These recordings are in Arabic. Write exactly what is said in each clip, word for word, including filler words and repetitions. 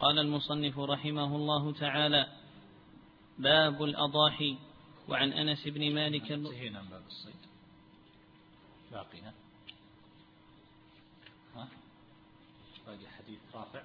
قال المصنف رحمه الله تعالى: باب الأضاحي. وعن أنس بن مالك انتهينا من باب الصيد، باقينا ها باقي حديث رافع.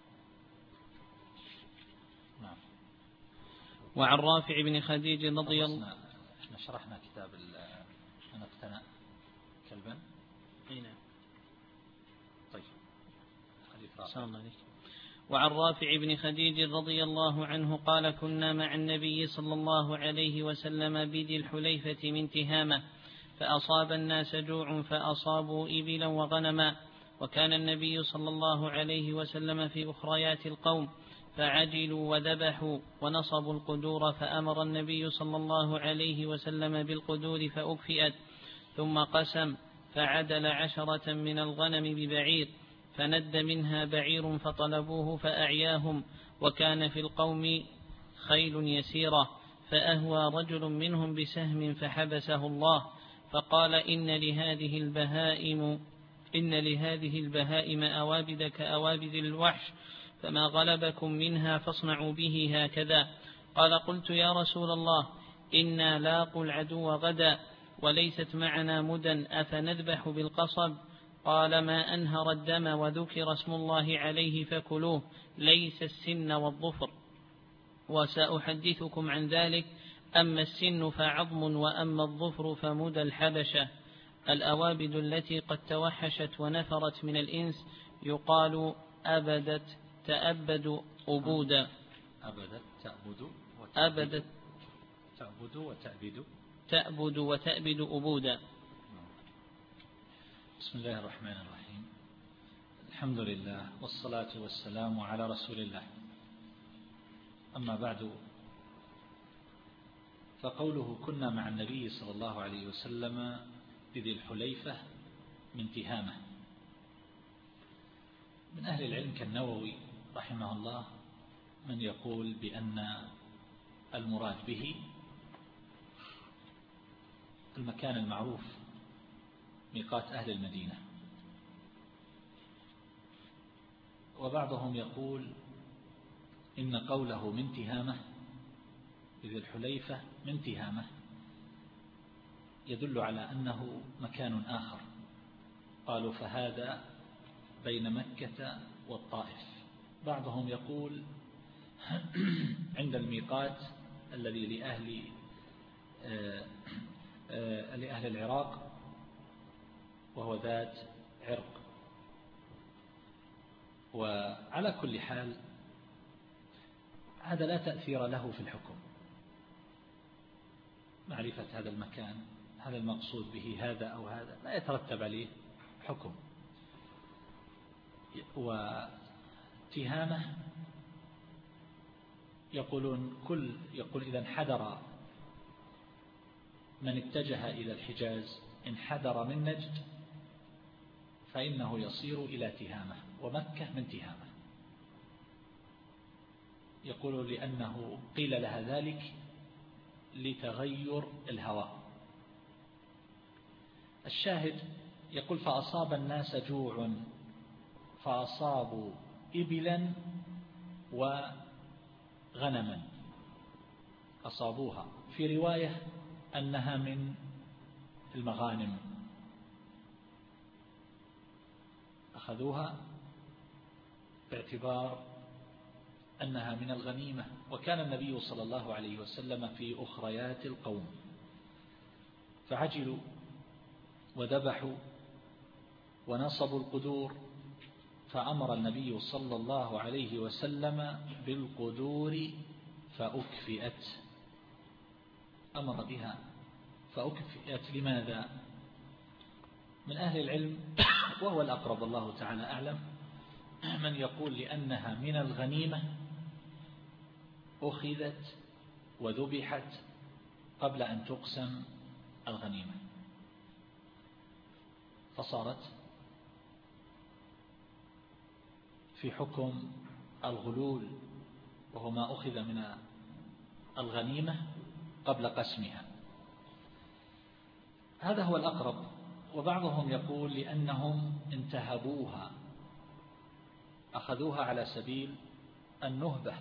نعم. وعن رافع بن خديج رضي الله عنه. احنا شرحنا كتاب من اقتنى كلبا. اي نعم. طيب حديث رافع. وعن رافع بن خديج رضي الله عنه قال: كنا مع النبي صلى الله عليه وسلم بذي الحليفة من تهامة، فأصاب الناس جوع فأصابوا إبلا وغنما، وكان النبي صلى الله عليه وسلم في أخريات القوم، فعجلوا وذبحوا ونصبوا القدور، فأمر النبي صلى الله عليه وسلم بالقدور فأكفئت، ثم قسم فعدل عشرة من الغنم ببعير، فند منها بعير فطلبوه فأعياهم، وكان في القوم خيل يسيرة، فأهوى رجل منهم بسهم فحبسه الله، فقال: إن لهذه البهائم إن لهذه البهائم أوابد كأوابد الوحش، فما غلبكم منها فاصنعوا به هكذا. قال: قلت يا رسول الله، إنا لاقوا العدو غدا وليست معنا مدى، أفنذبح بالقصب؟ قال: ما أنهر الدم وذكر اسم الله عليه فكلوه، ليس السن والظفر، وسأحدثكم عن ذلك. أما السن فعظم، وأما الظفر فمدى الحبشة. الأوابد التي قد توحشت ونفرت من الإنس يقال أبدت تأبد أبودا. أبدت تأبد أبدت تأبد وتأبد تأبد وتأبد أبودا. بسم الله الرحمن الرحيم. الحمد لله والصلاة والسلام على رسول الله. أما بعد، فقوله كنا مع النبي صلى الله عليه وسلم بذي الحليفة من تهامة، من أهل العلم كالنووي رحمه الله من يقول بأن المراد به المكان المعروف ميقات أهل المدينة، وبعضهم يقول إن قوله من تهامة بذي الحليفة من تهامة يدل على أنه مكان آخر، قالوا فهذا بين مكة والطائف. بعضهم يقول عند الميقات الذي لأهل آه آه لأهل العراق، وهو ذات عرق. وعلى كل حال هذا لا تأثير له في الحكم، معرفة هذا المكان، هذا المقصود به هذا أو هذا، لا يترتب عليه حكم. وتهامة يقولون كل يقول إذا انحدر من اتجه إلى الحجاز، انحدر من نجد فإنه يصير إلى تهامة، ومكة من تهامة. يقول لأنه قيل لها ذلك لتغير الهواء. الشاهد يقول فأصاب الناس جوع فأصابوا إبلا وغنما، أصابوها، في رواية أنها من المغانم، أخذوها باعتبار أنها من الغنيمة. وكان النبي صلى الله عليه وسلم في أخريات القوم، فعجلوا وذبحوا ونصبوا القدور، فأمر النبي صلى الله عليه وسلم بالقدور فأكفئت، أمر بها فأكفئت. لماذا؟ من أهل العلم وهو الأقرب الله تعالى أعلم من يقول لأنها من الغنيمة أخذت وذبحت قبل أن تقسم الغنيمة، فصارت في حكم الغلول، وهو ما أخذ من الغنيمة قبل قسمها. هذا هو الأقرب. وبعضهم يقول لأنهم انتهبوها، أخذوها على سبيل النهبة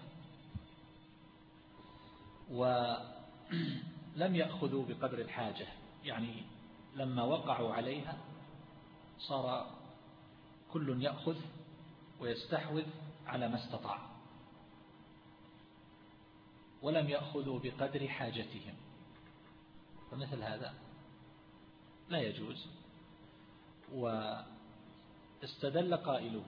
ولم يأخذوا بقدر الحاجة، يعني لما وقعوا عليها صار كل يأخذ ويستحوذ على ما استطاع، ولم يأخذوا بقدر حاجتهم، فمثل هذا لا يجوز. واستدل قائله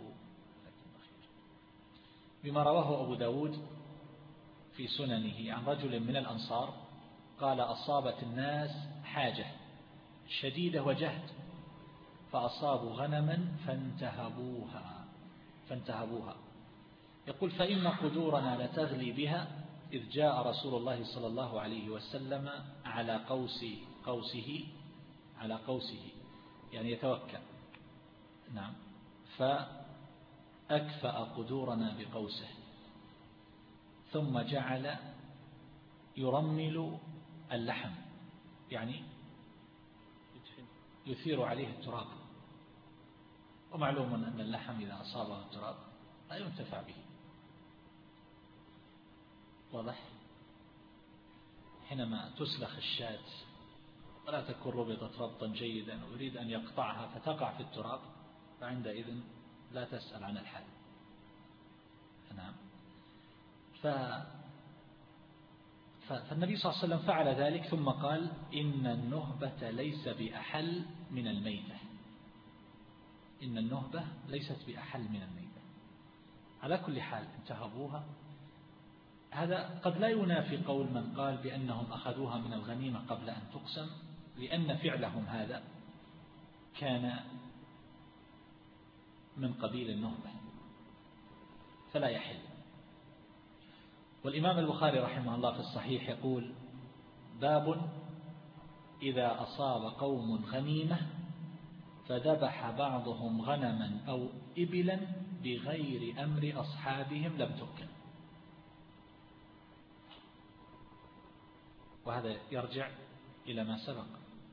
بما رواه أبو داود في سننه عن رجل من الأنصار قال: أصابت الناس حاجة شديدة وجهد فأصابوا غنما فانتهبوها فانتهبوها يقول: فإن قدورنا لتغلي بها إذ جاء رسول الله صلى الله عليه وسلم على قوس قوسه على قوسه يعني يتوكل، نعم، فأكفأ قدورنا بقوسه ثم جعل يرمل اللحم، يعني يثير عليه التراب، ومعلوم أن اللحم إذا أصابه التراب لا ينتفع به، واضح؟ حينما تسلخ الشاة ولا تكون ربطت ربطا جيدا ويريد أن يقطعها فتقع في التراب، فعندئذ لا تسأل عن الحال. نعم. ف... فالنبي صلى الله عليه وسلم فعل ذلك ثم قال: إن النهبة ليس بأحل من الميتة. إن النهبة ليست بأحل من الميتة. على كل حال انتهبوها. هذا قد لا ينافي قول من قال بأنهم أخذوها من الغنيمة قبل أن تقسم، لأن فعلهم هذا كان من قبيل النهبة فلا يحل. والإمام البخاري رحمه الله في الصحيح يقول: باب إذا أصاب قوم غنيمة فذبح بعضهم غنما أو إبلا بغير أمر أصحابهم لم تؤكل. وهذا يرجع إلى ما سبق.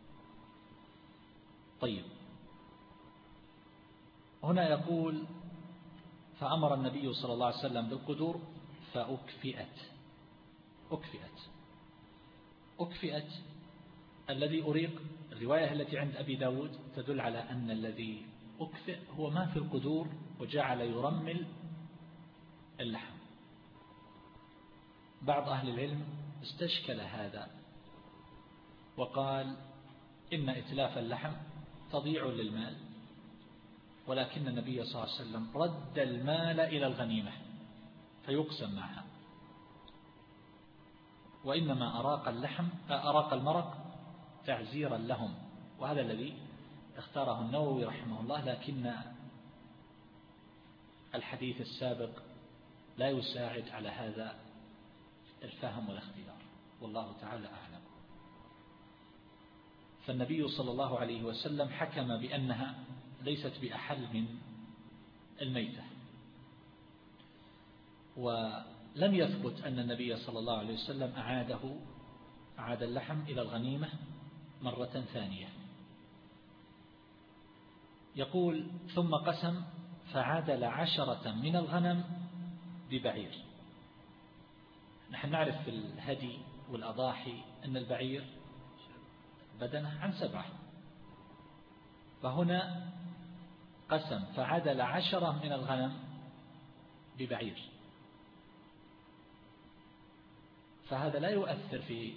طيب، هنا يقول: فأمر النبي صلى الله عليه وسلم بالقدور فأكفئت. أكفئت أكفئت الذي أريق، الرواية التي عند أبي داود تدل على أن الذي أكفئ هو ما في القدور وجعل يرمل اللحم. بعض أهل العلم استشكل هذا وقال: إن إتلاف اللحم تضيع للمال، ولكن النبي صلى الله عليه وسلم رد المال إلى الغنيمة فيقسم معها، وإنما أراق اللحم أراق المرق تعزيرا لهم، وهذا الذي اختاره النووي رحمه الله، لكن الحديث السابق لا يساعد على هذا الفهم والاختيار، والله تعالى أعلم. فالنبي صلى الله عليه وسلم حكم بأنها ليست بأحل من الميتة، ولم يثبت أن النبي صلى الله عليه وسلم أعاده أعاد اللحم إلى الغنيمة مرة ثانية. يقول: ثم قسم فعدل عشرة من الغنم ببعير. نحن نعرف في الهدي والأضاحي أن البعير بدنه عن سبعة، فهنا قسم فعدل عشرة من الغنم ببعير، فهذا لا يؤثر في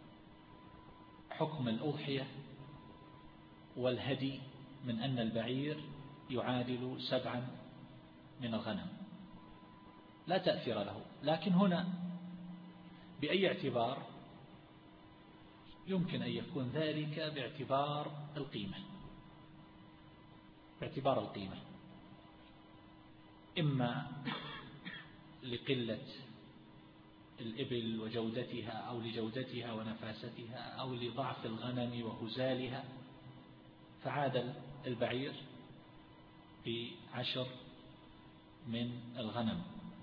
حكم الأضحية والهدي من أن البعير يعادل سبعا من الغنم، لا تأثير له. لكن هنا بأي اعتبار؟ يمكن أن يكون ذلك باعتبار القيمة، باعتبار القيمة، إما لقلة الإبل وجودتها أو لجودتها ونفاستها أو لضعف الغنم وهزالها، فعادل البعير بعشر من الغنم.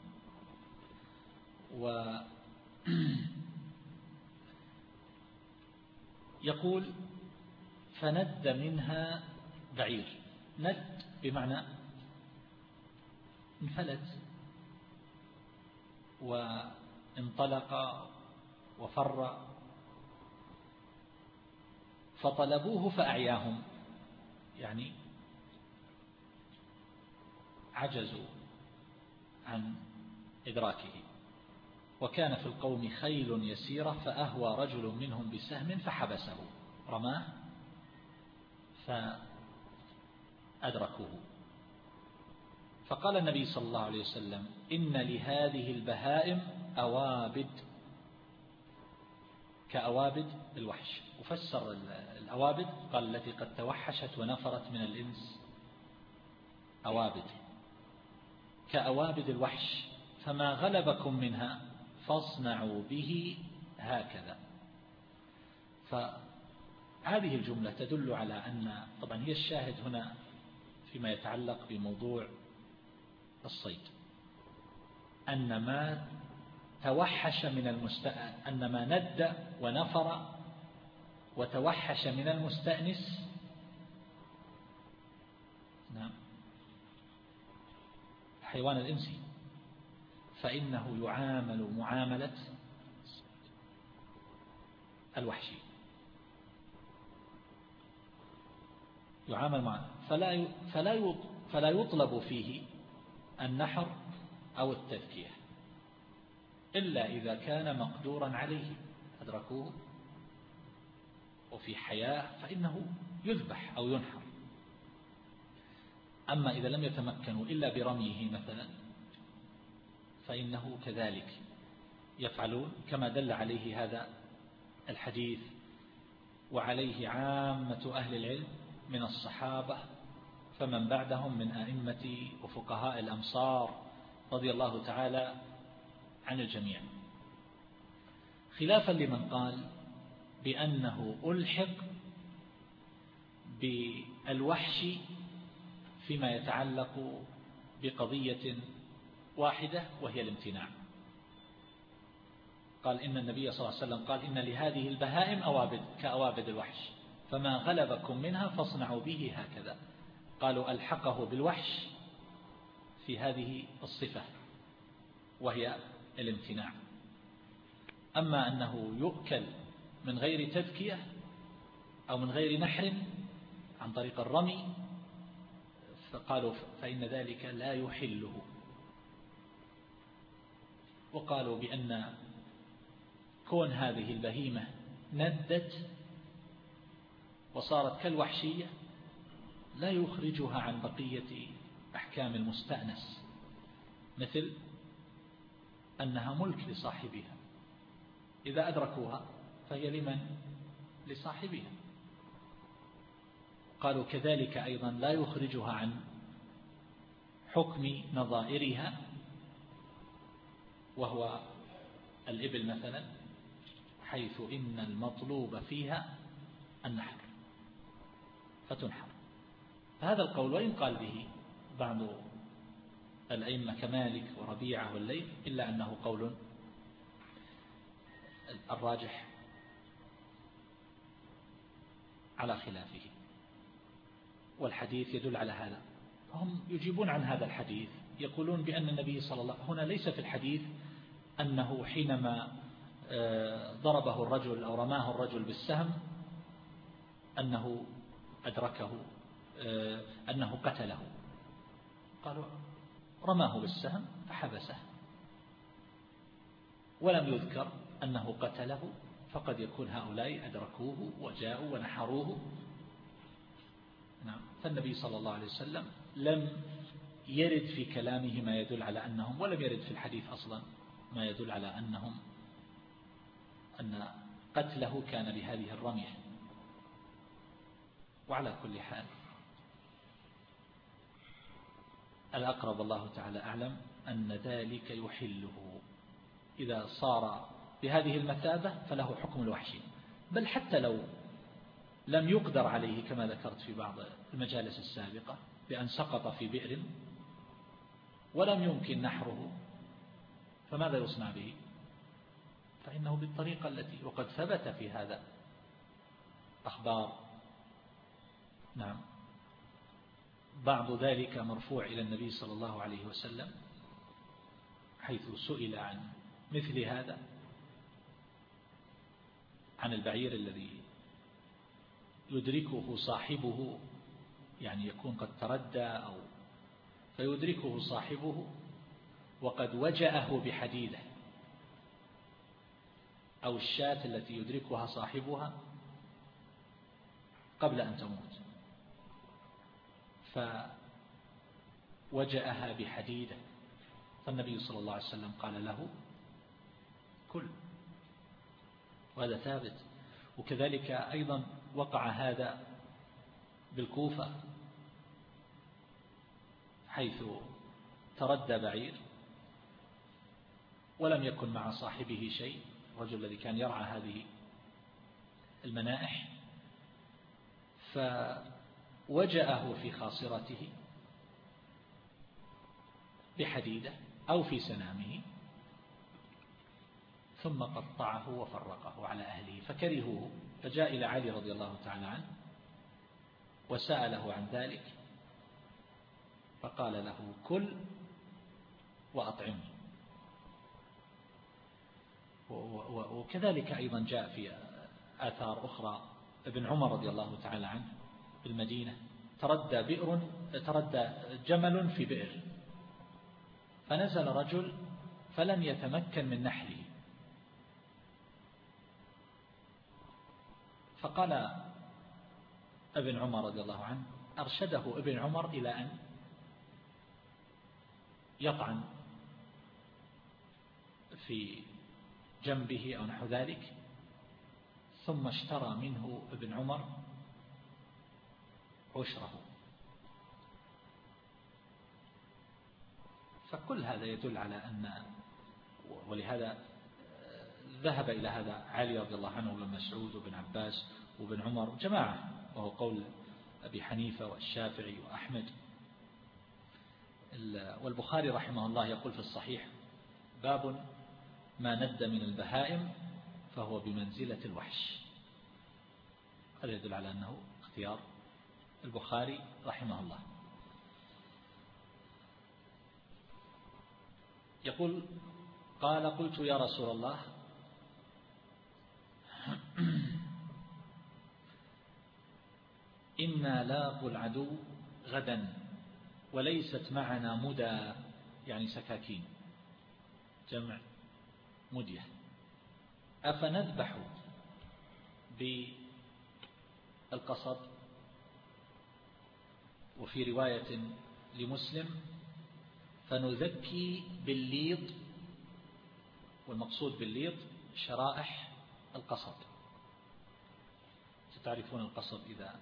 ويقول: فند منها بعير. ند بمعنى انفلت، وانطلق وفر، فطلبوه فأعياهم، يعني عجزوا عن إدراكه. وكان في القوم خيل يسيرة فأهوى رجل منهم بسهم فحبسه، رماه فأدركوه. فقال النبي صلى الله عليه وسلم: إن لهذه البهائم أوابد كأوابد الوحش. وفسر الأوابد قال: التي قد توحشت ونفرت من الإنس أوابد كأوابد الوحش، فما غلبكم منها فاصنعوا به هكذا. فهذه الجملة تدل على أن، طبعا هي الشاهد هنا فيما يتعلق بموضوع الصيد، أن ما توحش من المستأنس، أن ما ند ونفر وتوحش من المستأنس، نعم، الحيوان الإنسي، فإنه يعامل معاملة الوحشي، يعامل معه، فلا فلا فلا يطلب فيه النحر أو التذكية إلا إذا كان مقدورا عليه، أدركوه وفي حياة فإنه يذبح أو ينحر. أما إذا لم يتمكنوا إلا برميه مثلا فإنه كذلك يفعلون كما دل عليه هذا الحديث، وعليه عامة أهل العلم من الصحابة فمن بعدهم من أئمة وفقهاء الأمصار رضي الله تعالى عن الجميع، خلافا لمن قال بأنه ألحق بالوحش فيما يتعلق بقضية واحدة وهي الامتناع. قال إن النبي صلى الله عليه وسلم قال: إن لهذه البهائم أوابد كأوابد الوحش، فما غلبكم منها فاصنعوا به هكذا. قالوا ألحقه بالوحش في هذه الصفة وهي الامتناع. أما أنه يؤكل من غير تذكية أو من غير نحر عن طريق الرمي، فقالوا فإن ذلك لا يحله. وقالوا بأن كون هذه البهيمة ندت وصارت كالوحشية لا يخرجها عن بقية أحكام المستأنس، مثل أنها ملك لصاحبها، إذا أدركوها فهي لمن؟ لصاحبها. قالوا كذلك أيضا لا يخرجها عن حكم نظائرها، وهو الإبل مثلا، حيث إن المطلوب فيها النحر فتنحر. فهذا القول وإن قال به بعض الأئمة كمالك وربيعة والليث، إلا أنه قول الراجح على خلافه، والحديث يدل على هذا. هم يجيبون عن هذا الحديث، يقولون بأن النبي صلى الله عليه وسلم هنا ليس في الحديث أنه حينما ضربه الرجل أو رماه الرجل بالسهم أنه أدركه، أنه قتله. قالوا رماه بالسهم فحبسه، ولم يذكر أنه قتله، فقد يكون هؤلاء أدركوه وجاءوا ونحروه. نعم. فالنبي صلى الله عليه وسلم لم يرد في كلامه ما يدل على أنهم، ولم يرد في الحديث أصلا ما يدل على أنهم أن قتله كان بهذه الرمية. وعلى كل حال الأقرب الله تعالى أعلم أن ذلك يحله إذا صار بهذه المثابة، فله حكم الوحش. بل حتى لو لم يقدر عليه كما ذكرت في بعض المجالس السابقة بأن سقط في بئر ولم يمكن نحره، فماذا يصنع به؟ فإنه بالطريقة التي، وقد ثبت في هذا أخبار، نعم، بعض ذلك مرفوع إلى النبي صلى الله عليه وسلم، حيث سئل عن مثل هذا، عن البعير الذي يدركه صاحبه، يعني يكون قد تردى أو فيدركه صاحبه وقد وجأه بحديدة، أو الشاة التي يدركها صاحبها قبل أن تموت فوجأها بحديدة، فالنبي صلى الله عليه وسلم قال له كل، وهذا ثابت. وكذلك أيضا وقع هذا بالكوفة حيث تردى بعير ولم يكن مع صاحبه شيء، الرجل الذي كان يرعى هذه المنائح، فوجأه في خاصرته بحديدة أو في سنامه ثم قطعه وفرقه على أهله فكرهوه، فجاء إلى علي رضي الله تعالى عنه وسأله عن ذلك فقال له كل وأطعمه. وكذلك أيضا جاء في آثار أخرى ابن عمر رضي الله تعالى عنه بالمدينة تردى بئر تردى جمل في بئر، فنزل رجل فلم يتمكن من نحله، فقال ابن عمر رضي الله عنه، أرشده ابن عمر إلى أن يطعن في جنبه أو نحو ذلك، ثم اشترى منه ابن عمر عشره. فكل هذا يدل على أن، ولهذا ذهب إلى هذا علي رضي الله عنه وابن مسعود وابن عباس وابن عمر جماعة، وهو قول أبي حنيفة والشافعي وأحمد. والبخاري رحمه الله يقول في الصحيح باب ما ند من البهائم فهو بمنزلة الوحش. هذا يدل على أنه اختيار البخاري رحمه الله. يقول قال قلت يا رسول الله إنا لاقوا العدو غدا وليست معنا مدى، يعني سكاكين جمع مدية، أفنذبح بالقصب؟ وفي رواية لمسلم فنذكي بالليط، والمقصود بالليط شرائح القصب. ستعرفون القصب إذا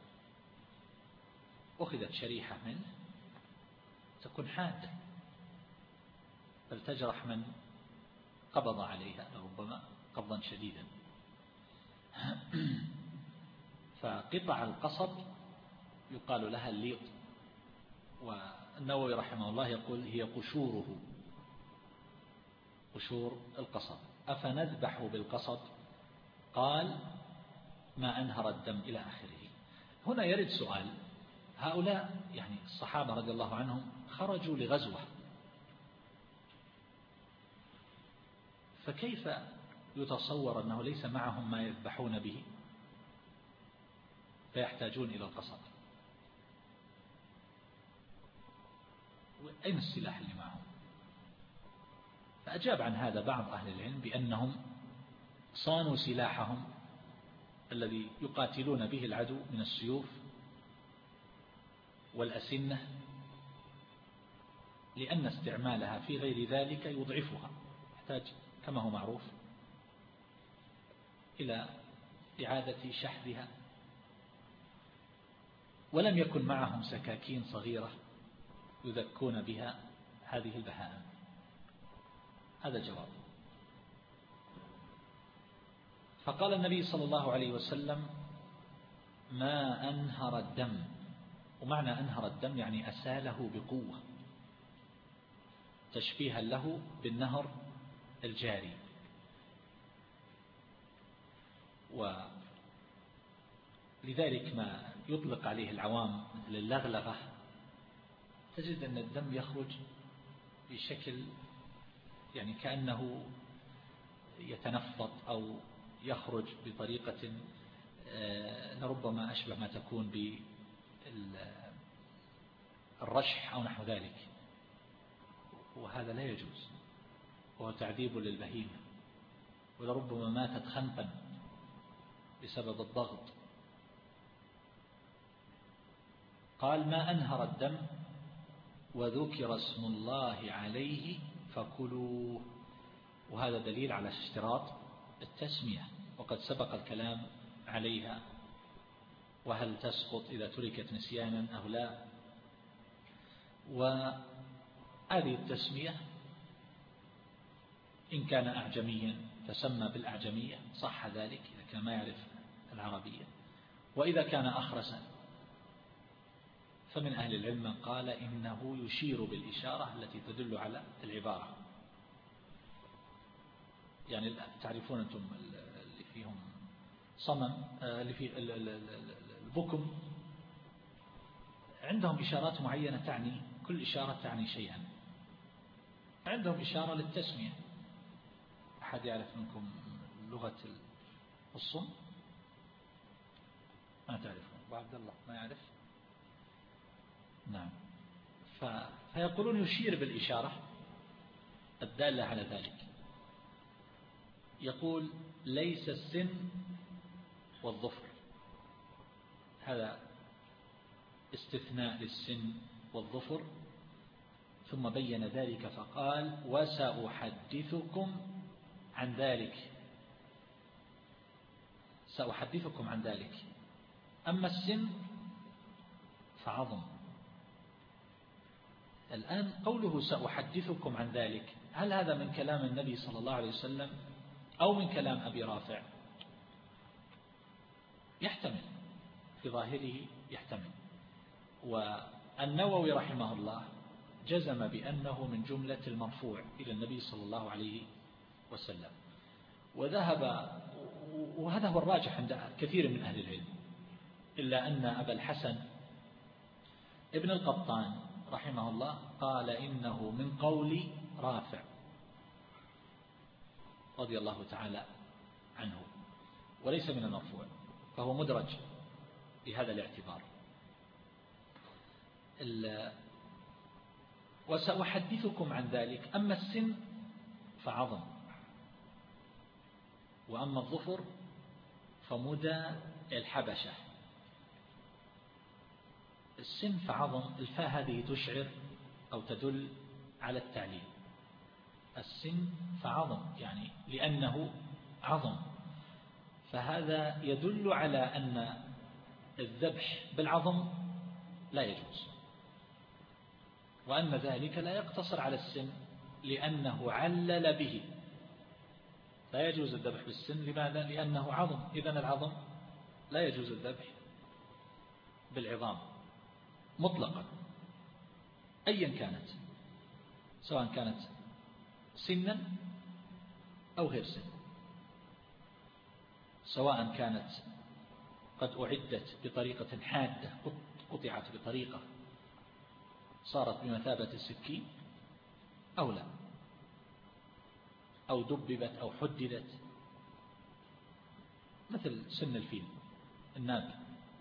أخذت شريحة منه تكون حادة بل تجرح من قبض عليها ربما قبضا شديدا. فقطع القصب يقال لها الليط، والنووي رحمه الله يقول هي قشوره، قشور القصب. أفنذبح بالقصب؟ قال ما أنهر الدم إلى آخره. هنا يرد سؤال، هؤلاء يعني الصحابة رضي الله عنهم خرجوا لغزوة، فكيف يتصور أنه ليس معهم ما يذبحون به فيحتاجون إلى القصب؟ أين السلاح اللي معهم؟ فأجاب عن هذا بعض أهل العلم بأنهم صانوا سلاحهم الذي يقاتلون به العدو من السيوف والأسنة، لأن استعمالها في غير ذلك يضعفها، يحتاج كما هو معروف إلى إعادة شحذها، ولم يكن معهم سكاكين صغيرة يذكون بها هذه البهائم. هذا الجواب. فقال النبي صلى الله عليه وسلم ما أنهر الدم، ومعنى أنهر الدم يعني أساله بقوة، تشبيها له بالنهر الجاري. ولذلك ما يطلق عليه العوام مثل اللغلغة، تجد أن الدم يخرج بشكل يعني كأنه يتنفط أو يخرج بطريقة لربما أشبه ما تكون بالرشح أو نحو ذلك، وهذا لا يجوز، وهو تعذيب للبهيمة، ولربما ماتت خنقا بسبب الضغط. قال ما أنهر الدم وذكر اسم الله عليه فكلوه، وهذا دليل على اشتراط التسمية، وقد سبق الكلام عليها، وهل تسقط إذا تركت نسيانا أو لا. وهذه التسمية إن كان أعجميا تسمى بالأعجمية صح ذلك إذا كان ما يعرف العربية، وإذا كان أخرسا فمن أهل العلم من قال إنه يشير بالإشارة التي تدل على العبارة. يعني تعرفون أنتم اللي فيهم صمم، اللي في البكم عندهم إشارات معينة تعني، كل إشارة تعني شيئا، عندهم إشارة للتسمية. أحد يعرف منكم لغة الصم؟ ما تعرفون؟ أبو عبد الله ما يعرف؟ نعم. فيقولون يشير بالإشارة الدالة على ذلك. يقول ليس السن والظفر، هذا استثناء للسن والظفر، ثم بين ذلك فقال وسأحدثكم عن ذلك، سأحدثكم عن ذلك. أما السن فعظم. الآن قوله سأحدثكم عن ذلك، هل هذا من كلام النبي صلى الله عليه وسلم أو من كلام أبي رافع؟ يحتمل، في ظاهره يحتمل. والنووي رحمه الله جزم بأنه من جملة المرفوع إلى النبي صلى الله عليه وسلم، وذهب، وهذا هو الراجح عند كثير من أهل العلم، إلا أن أبا الحسن ابن القطان رحمه الله قال إنه من قول رافع رضي الله تعالى عنه وليس من المرفوع، فهو مدرج بهذا الاعتبار. وسأحدثكم عن ذلك. أما السن فعظم، وأما الظفر فمدى الحبشة. السن فعظم، الفاء هذه تشعر أو تدل على التعليل. السن فعظم يعني لأنه عظم، فهذا يدل على أن الذبح بالعظم لا يجوز، وأن ذلك لا يقتصر على السن لأنه علل به. لا يجوز الذبح بالسن، لماذا؟ لأنه عظم، إذن العظم لا يجوز الذبح بالعظام مطلقا أيا كانت، سواء كانت سنا أو غير سن، سواء كانت قد أعدت بطريقة حادة، قطعت بطريقة صارت بمثابة السكين أو لا، أو دببت أو حددت، مثل سن الفيل الناب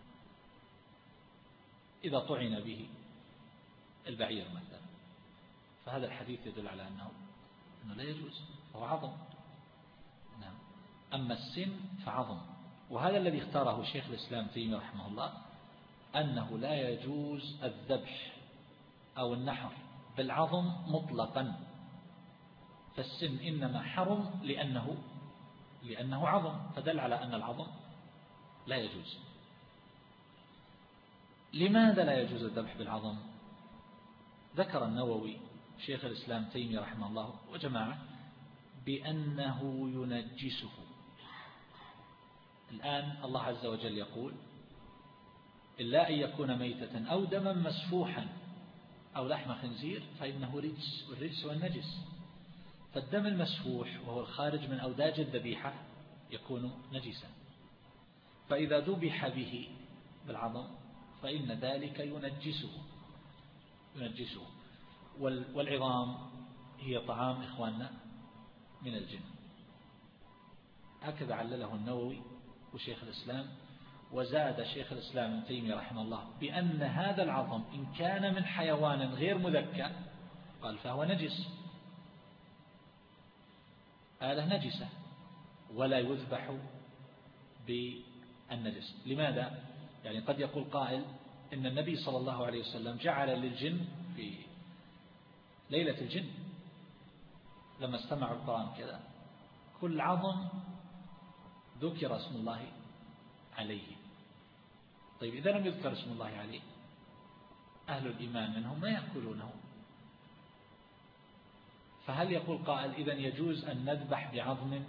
إذا طعن به البعير مثلا، فهذا الحديث يدل على أنه, أنه لا يجوز، فهو عظم. نعم. أما السن فعظم، وهذا الذي اختاره شيخ الإسلام تيمية رحمه الله، أنه لا يجوز الذبح أو النحر بالعظم مطلقا، فالسن إنما حرم لأنه لأنه عظم، فدل على أن العظم لا يجوز. لماذا لا يجوز الذبح بالعظم؟ ذكر النووي شيخ الإسلام تيمية رحمه الله وجماعة بأنه ينجسه. الآن الله عز وجل يقول إلا أن يكون ميتة أو دما مسفوحا أو لحم خنزير فإنه رجس، والرجس والنجس. فالدم المسفوح وهو الخارج من أوداج الذبيحة يكون نجسا، فإذا ذبح به بالعظم فإن ذلك ينجسه ينجسه والعظام هي طعام إخواننا من الجن. هكذا علله النووي وشيخ الإسلام. وزاد شيخ الإسلام ابن تيمية رحمه الله بأن هذا العظم إن كان من حيوان غير مذكى قال فهو نجس، آلة نجسة ولا يذبح بالنجس. لماذا؟ يعني قد يقول قائل إن النبي صلى الله عليه وسلم جعل للجن في ليلة الجن لما استمعوا القرآن كذا كل عظم ذكر اسم الله عليه. طيب إذا لم يذكر اسم الله عليه أهل الإيمان منهم ما يأكلونه، فهل يقول قائل إذن يجوز أن نذبح بعظم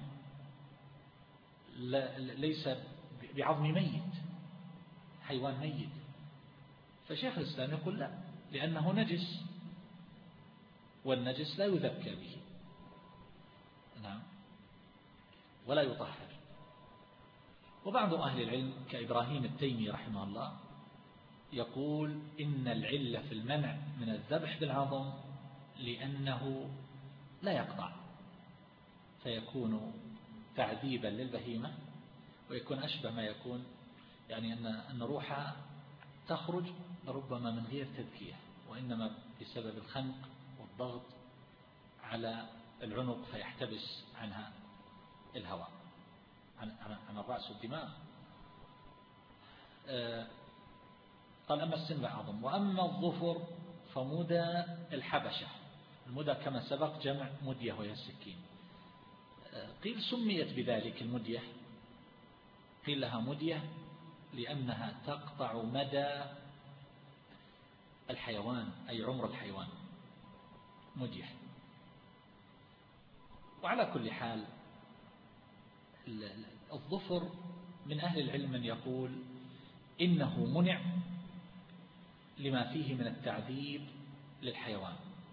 ليس بعظم ميت، حيوان ميت؟ فشيخ الإسلام يقول لا، لأنه نجس والنجس لا يذكى به، نعم، ولا يطهر. وبعض أهل العلم كإبراهيم التيمي رحمه الله يقول إن العلة في المنع من الذبح بالعظم لأنه لا يقطع، فيكون تعذيبا للبهيمة، ويكون أشبه ما يكون يعني أن أن روحها تخرج ربما من غير تذكية، وإنما بسبب الخنق والضغط على العنق فيحتبس عنها الهواء عن عن الرأس والدماغ. قال أما السن بعظم، وأما الظفر فمدى الحبشة. المدى كما سبق جمع مدية وهي السكين. قيل سميت بذلك المدية، قيل لها مدية لأنها تقطع مدى الحيوان أي عمر الحيوان، مدية. وعلى كل حال الظفر من أهل العلم من يقول إنه منع لما فيه من التعذيب للحيوان،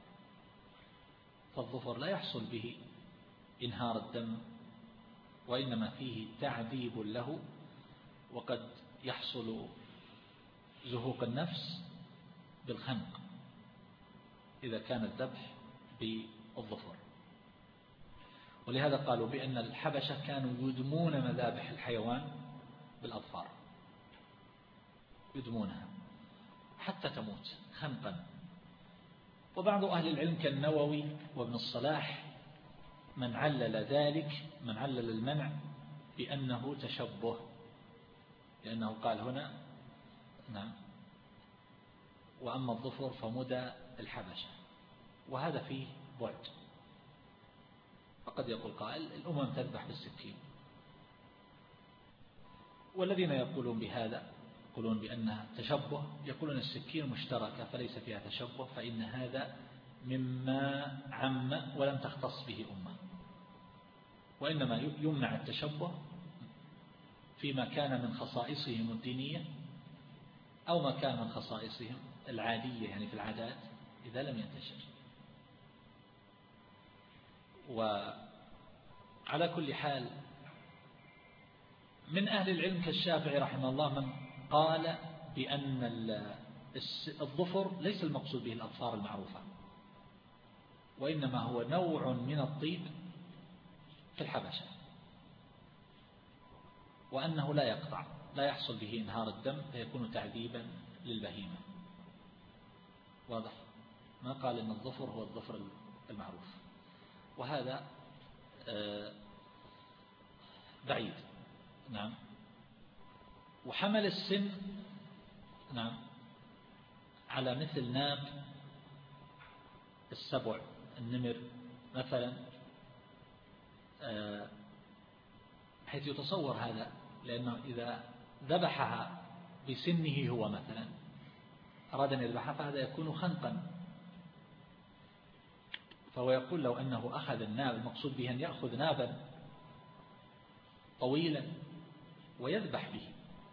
فالظفر لا يحصل به إنهار الدم، وإنما فيه تعذيب له، وقد يحصل زهوق النفس بالخنق إذا كان الذبح بالظفر. ولهذا قالوا بأن الحبشة كانوا يدمون مذابح الحيوان بالأظفار، يدمونها حتى تموت خنقا. وبعض أهل العلم كالنووي وابن الصلاح من علل ذلك، من علل المنع بأنه تشبه، لأنه قال هنا نعم وأما الظفر فمدى الحبشة، وهذا فيه بعد. فقد يقول قائل الأمم تذبح بالسكين، والذين يقولون بهذا يقولون بأنها تشبه، يقولون السكين مشتركة فليس فيها تشبه، فإن هذا مما عم ولم تختص به أمة، وإنما يمنع التشبه فيما كان من خصائصهم الدينية أو ما كان من خصائصهم العادية، يعني في العادات إذا لم ينتشر. وعلى كل حال من أهل العلم كالشافعي رحمه الله من قال بأن الظفر ليس المقصود به الأظفار المعروفة، وإنما هو نوع من الطيب في الحبشة، وأنه لا يقطع، لا يحصل به انهار الدم، فيكون تعذيبا للبهيمة. واضح؟ ما قال إن الظفر هو الظفر المعروف، وهذا بعيد. نعم. وحمل السن نعم على مثل ناب السبع، النمر مثلا، حيث يتصور هذا، لأنه إذا ذبحها بسنه هو مثلا أراد أن يذبحها فهذا يكون خنقا، فهو يقول لو أنه أخذ الناب، المقصود به أن يأخذ نابا طويلا ويذبح به،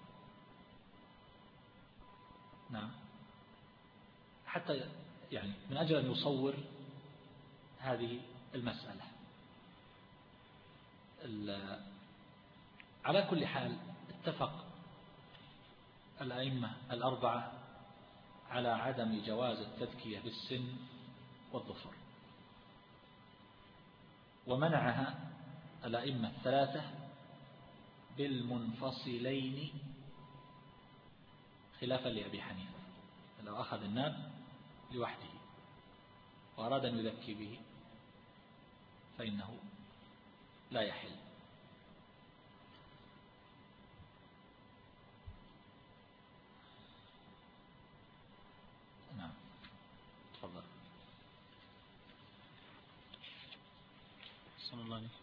نعم، حتى يعني من أجل أن يصور هذه المسألة. على كل حال اتفق الأئمة الأربعة على عدم جواز التذكية بالسن والظفر، ومنعها الأئمة الثلاثة بالمنفصلين خلافا لأبي حنيفة. لو أخذ الناب لوحده وأراد أن يذكي به فإنه لا يحل. نعم تفضل. صلى الله عليه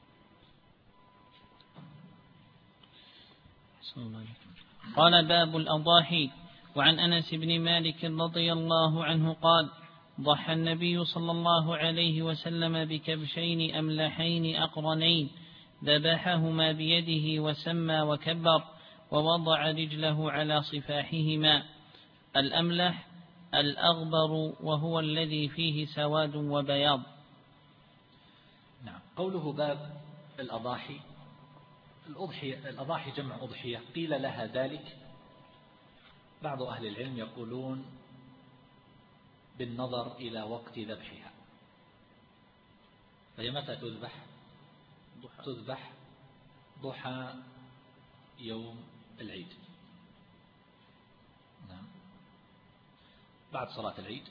صلى الله عليه. قال باب الأضاحي. وعن أنس بن مالك رضي الله عنه قال ضحى النبي صلى الله عليه وسلم بكبشين أملحين أقرنين ذبحهما بيده وسمى وكبر ووضع رجله على صفاحهما. الأملح الأغبر وهو الذي فيه سواد وبياض. نعم. قوله باب الأضاحي، الأضحية الأضاحي جمع أضحية، قيل لها ذلك بعض أهل العلم يقولون بالنظر إلى وقت ذبحها، فهي متى تذبح؟ تذبح ضحى يوم العيد. نعم. بعد صلاة العيد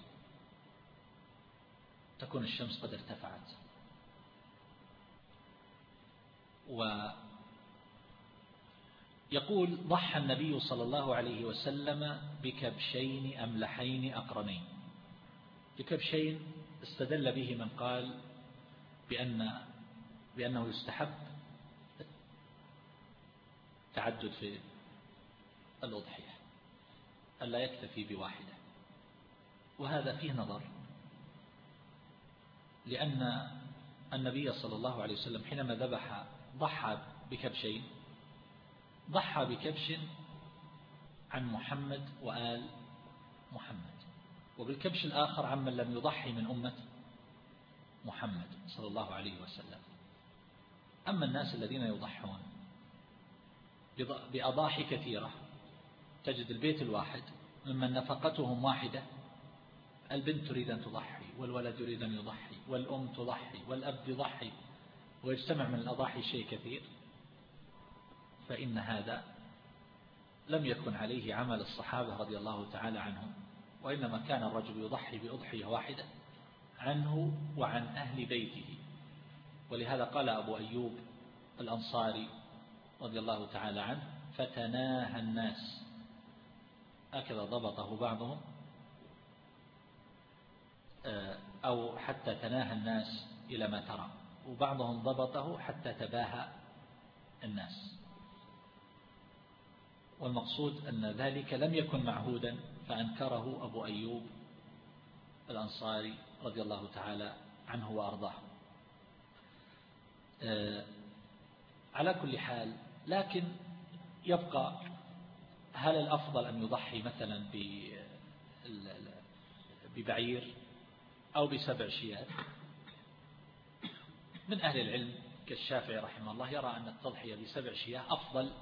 تكون الشمس قد ارتفعت، ويقول ضحى النبي صلى الله عليه وسلم بكبشين أملحين أقرنين. بكبشين استدل به من قال بأن بأنه يستحب التعدد في الأضحية، ألا يكتفي بواحدة، وهذا فيه نظر، لأن النبي صلى الله عليه وسلم حينما ذبح ضحى بكبشين، ضحى بكبش عن محمد وآل محمد، وبالكبش الآخر عمن لم يضحي من أمة محمد صلى الله عليه وسلم. أما الناس الذين يضحون بأضاحي كثيرة، تجد البيت الواحد ممن نفقتهم واحدة، البنت تريد أن تضحي، والولد يريد أن يضحي، والأم تضحي، والأب يضحي، ويجتمع من الأضاحي شيء كثير، فإن هذا لم يكن عليه عمل الصحابة رضي الله تعالى عنهم، وإنما كان الرجل يضحي بأضحية واحدة عنه وعن أهل بيته. ولهذا قال أبو أيوب الأنصاري رضي الله تعالى عنه فتناهى الناس، هكذا ضبطه بعضهم، أو حتى تناهى الناس إلى ما ترى، وبعضهم ضبطه حتى تباهى الناس. والمقصود أن ذلك لم يكن معهودا، فأنكره أبو أيوب الأنصاري رضي الله تعالى عنه وأرضاه. على كل حال، لكن يبقى هل الأفضل أن يضحي مثلا ببعير أو بسبع شيات؟ من أهل العلم كالشافعي رحمه الله يرى أن التضحية بسبع شياه أفضل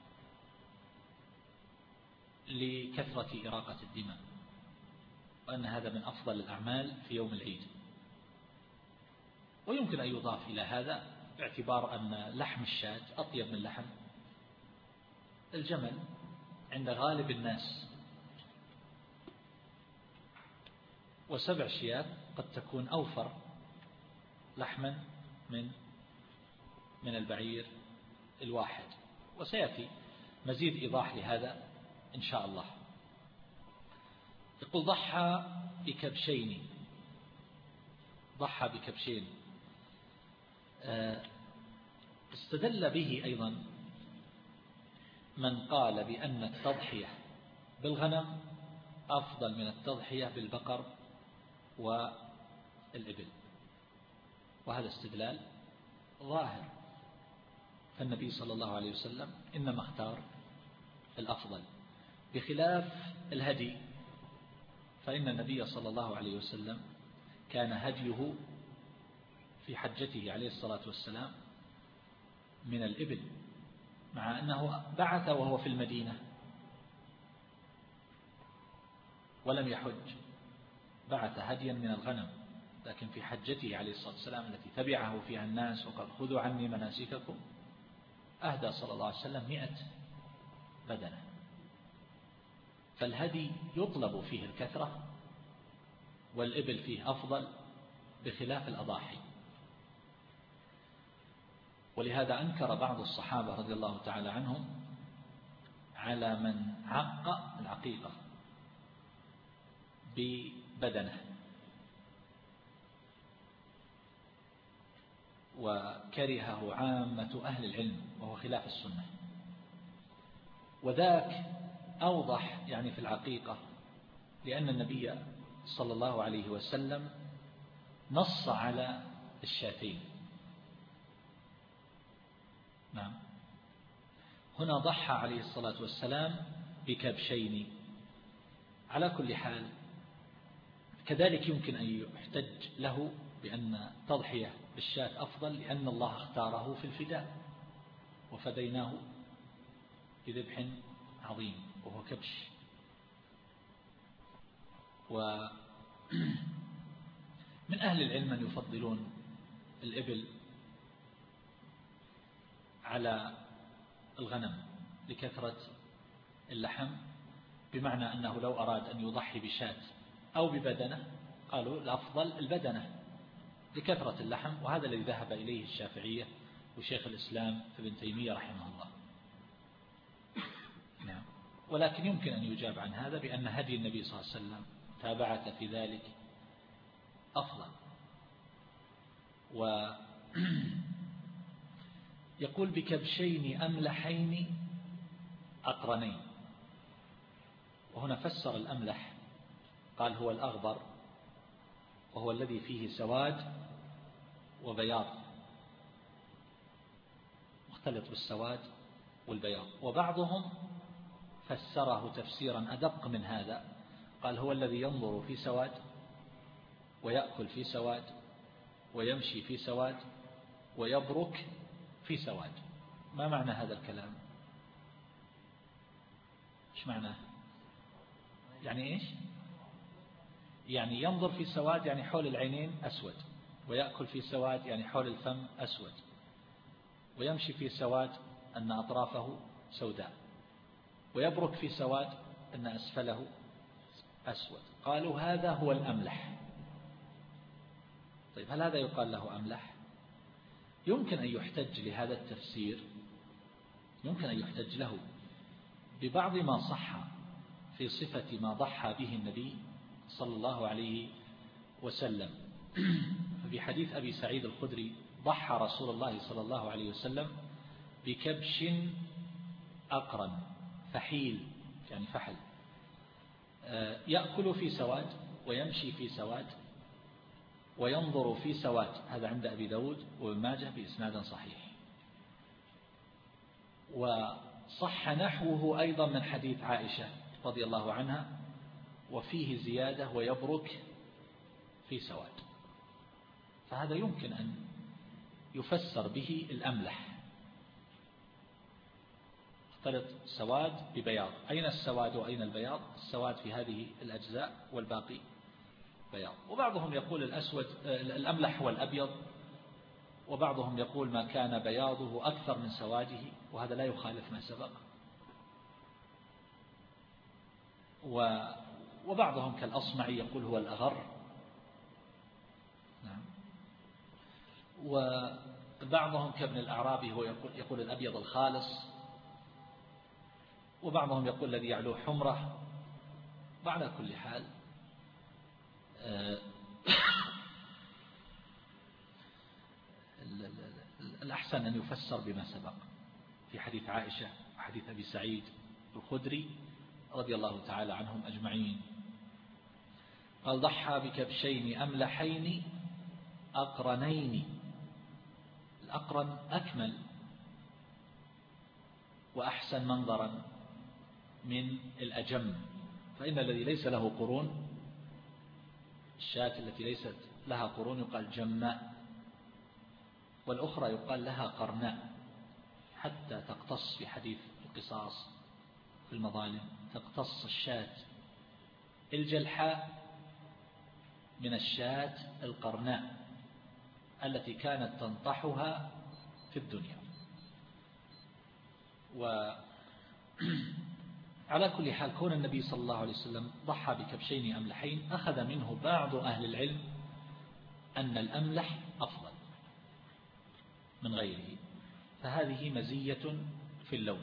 لكثرة إراقة الدماء، وأن هذا من أفضل الأعمال في يوم العيد. ويمكن أن يضاف إلى هذا باعتبار أن لحم الشاة أطيب من لحم الجمل عند غالب الناس، وسبع شيات قد تكون أوفر لحما من من البعير الواحد، وسيأتي مزيد إيضاح لهذا إن شاء الله. يقول ضحى بكبشين، ضحى بكبشين، استدل به أيضا من قال بأن التضحية بالغنم أفضل من التضحية بالبقر والإبل، وهذا استدلال ظاهر، فالنبي صلى الله عليه وسلم إنما اختار الأفضل، بخلاف الهدي، فإن النبي صلى الله عليه وسلم كان هديه في حجته عليه الصلاة والسلام من الإبل، مع أنه بعث وهو في المدينة ولم يحج، بعث هديا من الغنم، لكن لكن في حجته عليه الصلاة والسلام التي تبعه فيها الناس وقال خذوا عني مناسككم أهدى صلى الله عليه وسلم مئة بدنة. فالهدي يطلب فيه الكثرة والإبل فيه أفضل بخلاف الأضاحي. ولهذا أنكر بعض الصحابة رضي الله تعالى عنهم على من عق العقيقة ببدنه، وكرهه عامة أهل العلم وهو خلاف السنة. وذاك أوضح يعني في العقيقة، لأن النبي صلى الله عليه وسلم نص على الشاتين. نعم، هنا ضحى عليه الصلاة والسلام بكبشين. على كل حال كذلك يمكن أن يحتج له بأن تضحية بالشاة أفضل، لأن الله اختاره في الفداء وفديناه بذبح عظيم وهو كبش. ومن أهل العلم من يفضلون الإبل على الغنم لكثرة اللحم، بمعنى أنه لو أراد أن يضحي بشاة أو ببدنة قالوا الأفضل البدنة لكثرة اللحم، وهذا الذي ذهب إليه الشافعية وشيخ الإسلام ابن تيمية رحمه الله. نعم. ولكن يمكن أن يجاب عن هذا بأن هدي النبي صلى الله عليه وسلم تابعة في ذلك أفضل. ويقول بكبشين أملحين أقرنين، وهنا فسر الأملح قال هو الأغبر، وهو الذي فيه سواد وبياض مختلط بالسواد والبياض. وبعضهم فسره تفسيرا أدق من هذا، قال هو الذي ينظر في سواد ويأكل في سواد ويمشي في سواد ويبرك في سواد. ما معنى هذا الكلام؟ إيش معناه؟ يعني إيش؟ يعني ينظر في سواد يعني حول العينين أسود، ويأكل في سواد يعني حول الفم أسود، ويمشي في سواد أن أطرافه سوداء، ويبرك في سواد أن أسفله أسود. قالوا هذا هو الأملح. طيب هل هذا يقال له أملح؟ يمكن أن يحتج لهذا التفسير، يمكن أن يحتج له ببعض ما صح في صفة ما ضحى به النبي صلى الله عليه وسلم. ففي حديث أبي سعيد الخدري ضحى رسول الله صلى الله عليه وسلم بكبش أقرن فحيل، يعني فحل، يأكل في سواد ويمشي في سواد وينظر في سواد. هذا عند أبي داود وابن ماجه بإسناد صحيح. وصح نحوه أيضا من حديث عائشة رضي الله عنها، وفيه زيادة ويبرك في سواد. فهذا يمكن أن يفسر به الأملح، اختلط سواد ببياض. أين السواد وأين البياض؟ السواد في هذه الأجزاء والباقي بياض. وبعضهم يقول الأسود الأملح والأبيض، وبعضهم يقول ما كان بياضه أكثر من سواده، وهذا لا يخالف ما سبق. وبعضهم كالأصمعي يقول هو الأغر. نعم. وبعضهم كابن الأعرابي هو يقول, يقول الأبيض الخالص، وبعضهم يقول الذي يعلو حمره. وعلى كل حال الأحسن أن يفسر بما سبق في حديث عائشة وحديث أبي سعيد الخدري رضي الله تعالى عنهم أجمعين. قال ضحى بكبشين أملحين أقرنين. الأقرن أكمل وأحسن منظرا من الأجم، فإن الذي ليس له قرون، الشاة التي ليست لها قرون يقال جماء، والأخرى يقال لها قرناء، حتى تقتص في حديث القصاص في المظالم، تقتص الشاة الجلحاء من الشاة القرناء التي كانت تنطحها في الدنيا. وعلى كل حال كون النبي صلى الله عليه وسلم ضحى بكبشين أملحين أخذ منه بعض أهل العلم أن الأملح أفضل من غيره، فهذه مزية في اللون.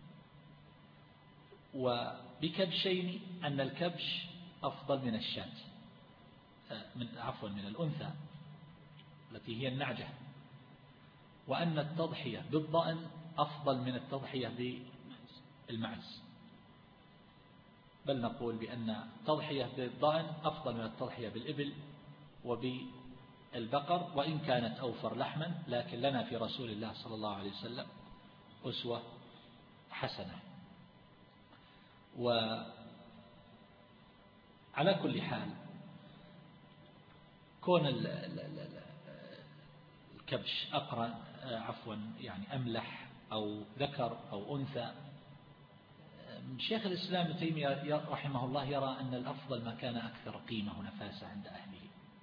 وبكبشين أن الكبش أفضل من الشاة، من عفوا من الأنثى التي هي النعجة، وأن التضحية بالضأن أفضل من التضحية بالمعز، بل نقول بأن التضحية بالضأن أفضل من التضحية بالإبل وبالبقر، وإن كانت أوفر لحما، لكن لنا في رسول الله صلى الله عليه وسلم أسوة حسنة. وعلى كل حال كون الكبش أقرن عفوا يعني أملح أو ذكر أو أنثى، شيخ الإسلام ابن تيمية رحمه الله يرى أن الأفضل ما كان أكثر قيمة ونفاسة عند أهله.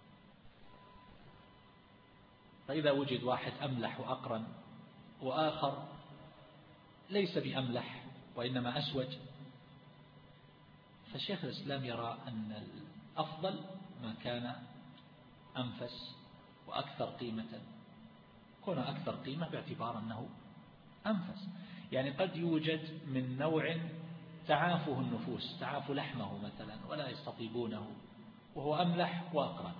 فإذا وجد واحد أملح وأقرن وآخر ليس بأملح وإنما أسود، فشيخ الإسلام يرى أن الأفضل ما كان أنفس وأكثر قيمة، كون أكثر قيمة باعتبار أنه أنفس. يعني قد يوجد من نوع تعافه النفوس، تعاف لحمه مثلا ولا يستطيبونه وهو أملح وأقرن،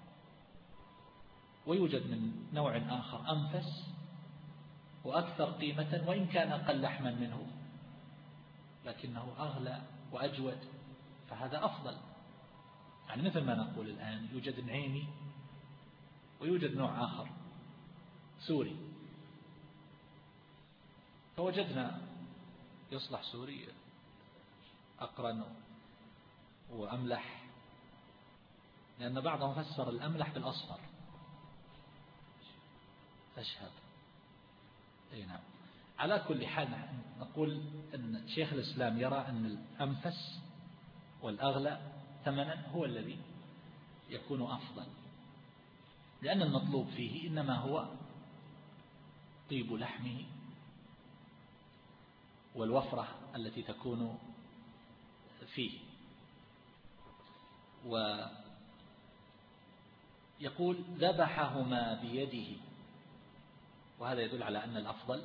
ويوجد من نوع آخر أنفس وأكثر قيمة وإن كان أقل لحما منه لكنه أغلى وأجود، فهذا أفضل. يعني مثل ما نقول الآن يوجد نعيمي ويوجد نوع آخر سوري، فوجدنا يصلح سوري أقرن وأملح، لأن بعضهم فسر الأملح بالأصفر أشهد. أي نعم. على كل حال نقول أن شيخ الإسلام يرى أن الأنفس والأغلى ثمنا هو الذي يكون أفضل، لأن المطلوب فيه إنما هو طيب لحمه والوفرة التي تكون فيه. ويقول ذبحهما بيده، وهذا يدل على أن الأفضل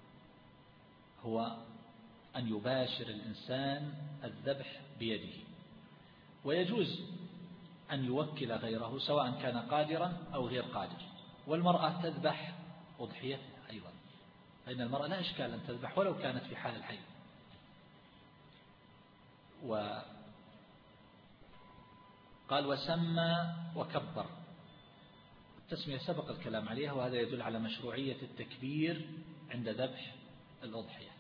هو أن يباشر الإنسان الذبح بيده، ويجوز أن يوكل غيره سواء كان قادرا أو غير قادر. والمرأة تذبح أضحيتها أيضا، فإن المرأة لا إشكال أن تذبح ولو كانت في حال الحيض. وقال وسمى وكبر، التسمية سبق الكلام عليها، وهذا يدل على مشروعية التكبير عند ذبح الأضحية.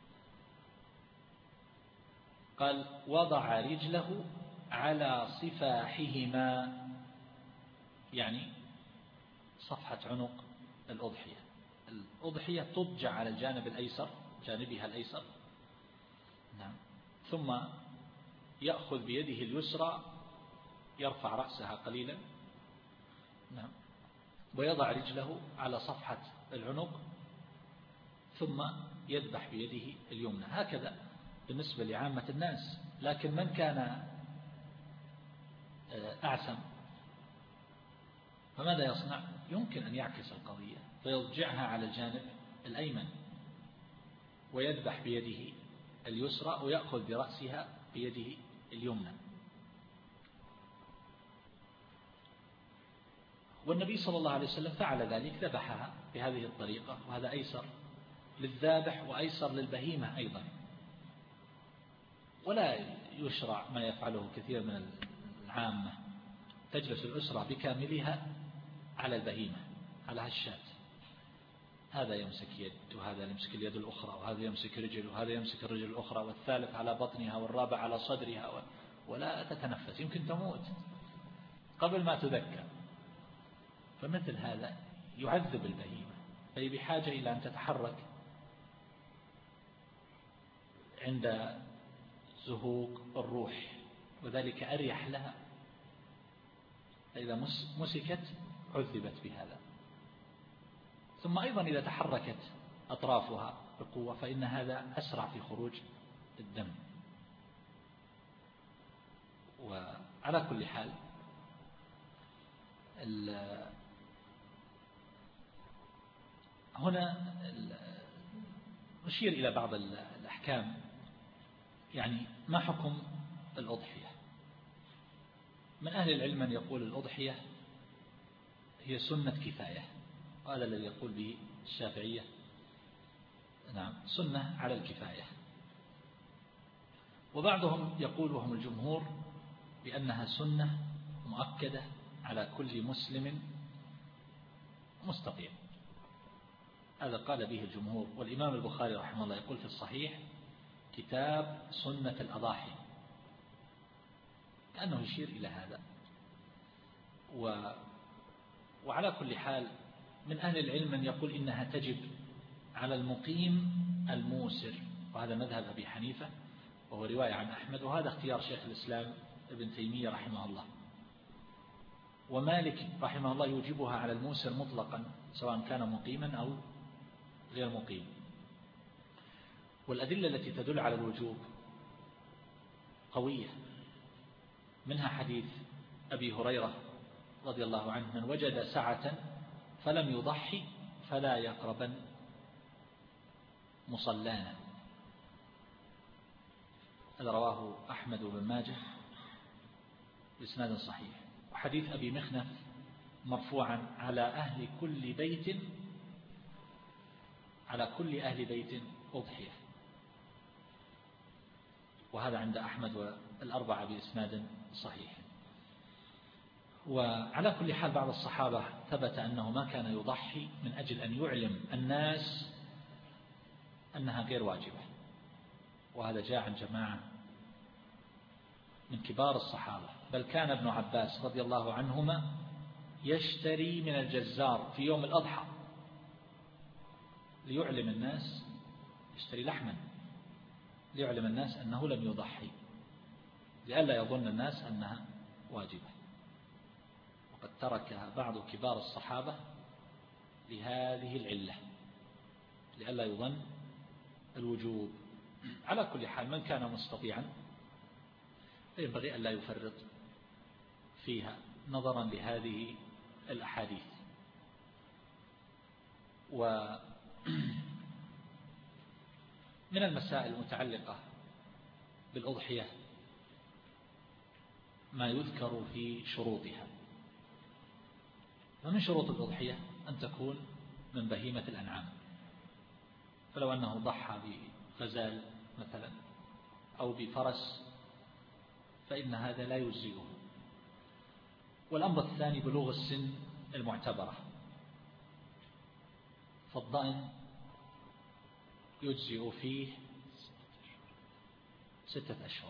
قال وضع رجله على صفاحهما، يعني صفحة عنق الأضحية. الأضحية تضجع على الجانب الأيسر، جانبها الأيسر، نعم، ثم يأخذ بيده اليسرى يرفع رأسها قليلا، نعم، ويضع رجله على صفحة العنق ثم يذبح بيده اليمنى، هكذا بالنسبة لعامة الناس. لكن من كان أعسم فماذا يصنع؟ يمكن أن يعكس القضية فيضجعها على الجانب الأيمن ويذبح بيده اليسرى ويأخذ برأسها بيده اليمنى. والنبي صلى الله عليه وسلم فعل ذلك، ذبحها بهذه الطريقة، وهذا أيسر للذابح وأيسر للبهيمة أيضا. ولا يشرع ما يفعله كثير من العامة، تجلس الأسرة بكاملها على البهيمة، على هالشاة، هذا يمسك يد وهذا يمسك اليد الأخرى وهذا يمسك رجل وهذا يمسك الرجل الأخرى والثالث على بطنها والرابع على صدرها، ولا تتنفس، يمكن تموت قبل ما تذكر. فمثل هذا يعذب البهيمة، فهي بحاجة إلى أن تتحرك عند زهوق الروح، وذلك أريح لها. إذا مسكت عذبت بهذا. ثم أيضا إذا تحركت أطرافها بقوة فإن هذا أسرع في خروج الدم. وعلى كل حال هنا نشير إلى بعض الأحكام. يعني ما حكم الأضحية؟ من أهل العلم من يقول الأضحية هي سنة كفاية، وهذا الذي يقول به الشافعية، نعم سنة على الكفاية. وبعضهم يقول وهم الجمهور بأنها سنة مؤكدة على كل مسلم مستطيع. هذا قال به الجمهور. والإمام البخاري رحمه الله يقول في الصحيح كتاب سنة الأضاحي، كأنه يشير إلى هذا. و... وعلى كل حال من أهل العلم من يقول إنها تجب على المقيم الموسر، وهذا مذهب أبي حنيفة وهو رواية عن أحمد، وهذا اختيار شيخ الإسلام ابن تيمية رحمه الله. ومالك رحمه الله يوجبها على الموسر مطلقا سواء كان مقيما أو غير مقيم. والأدلة التي تدل على الوجوب قوية، منها حديث أبي هريرة رضي الله عنه من وجد سعة فلم يضحي فلا يقربن مصلانا، هذا رواه أحمد بن ماجه بإسناد صحيح. وحديث أبي مخنف مرفوعا على أهل كل بيت على كل أهل بيت أضحية، وهذا عند أحمد والأربعة بإسناد صحيح. وعلى كل حال بعض الصحابة ثبت أنه ما كان يضحي من أجل أن يعلم الناس أنها غير واجبة، وهذا جاء عن جماعة من كبار الصحابة. بل كان ابن عباس رضي الله عنهما يشتري من الجزار في يوم الأضحى ليعلم الناس، يشتري لحما ليعلم الناس أنه لم يضحي لئلا يظن الناس أنها واجبة. وقد تركها بعض كبار الصحابة لهذه العلة، لئلا يظن الوجوب. على كل حال من كان مستطيعا ينبغي أن لا يفرط فيها نظرا لهذه الأحاديث. ومن المسائل المتعلقة بالأضحية ما يذكر في شروطها. فمن شروط الأضحية أن تكون من بهيمة الأنعام، فلو أنه ضحى بغزال مثلا أو بفرس فإن هذا لا يجزئه. والأمر الثاني بلوغ السن المعتبرة، فالضأن يجزئ فيه ستة أشهر،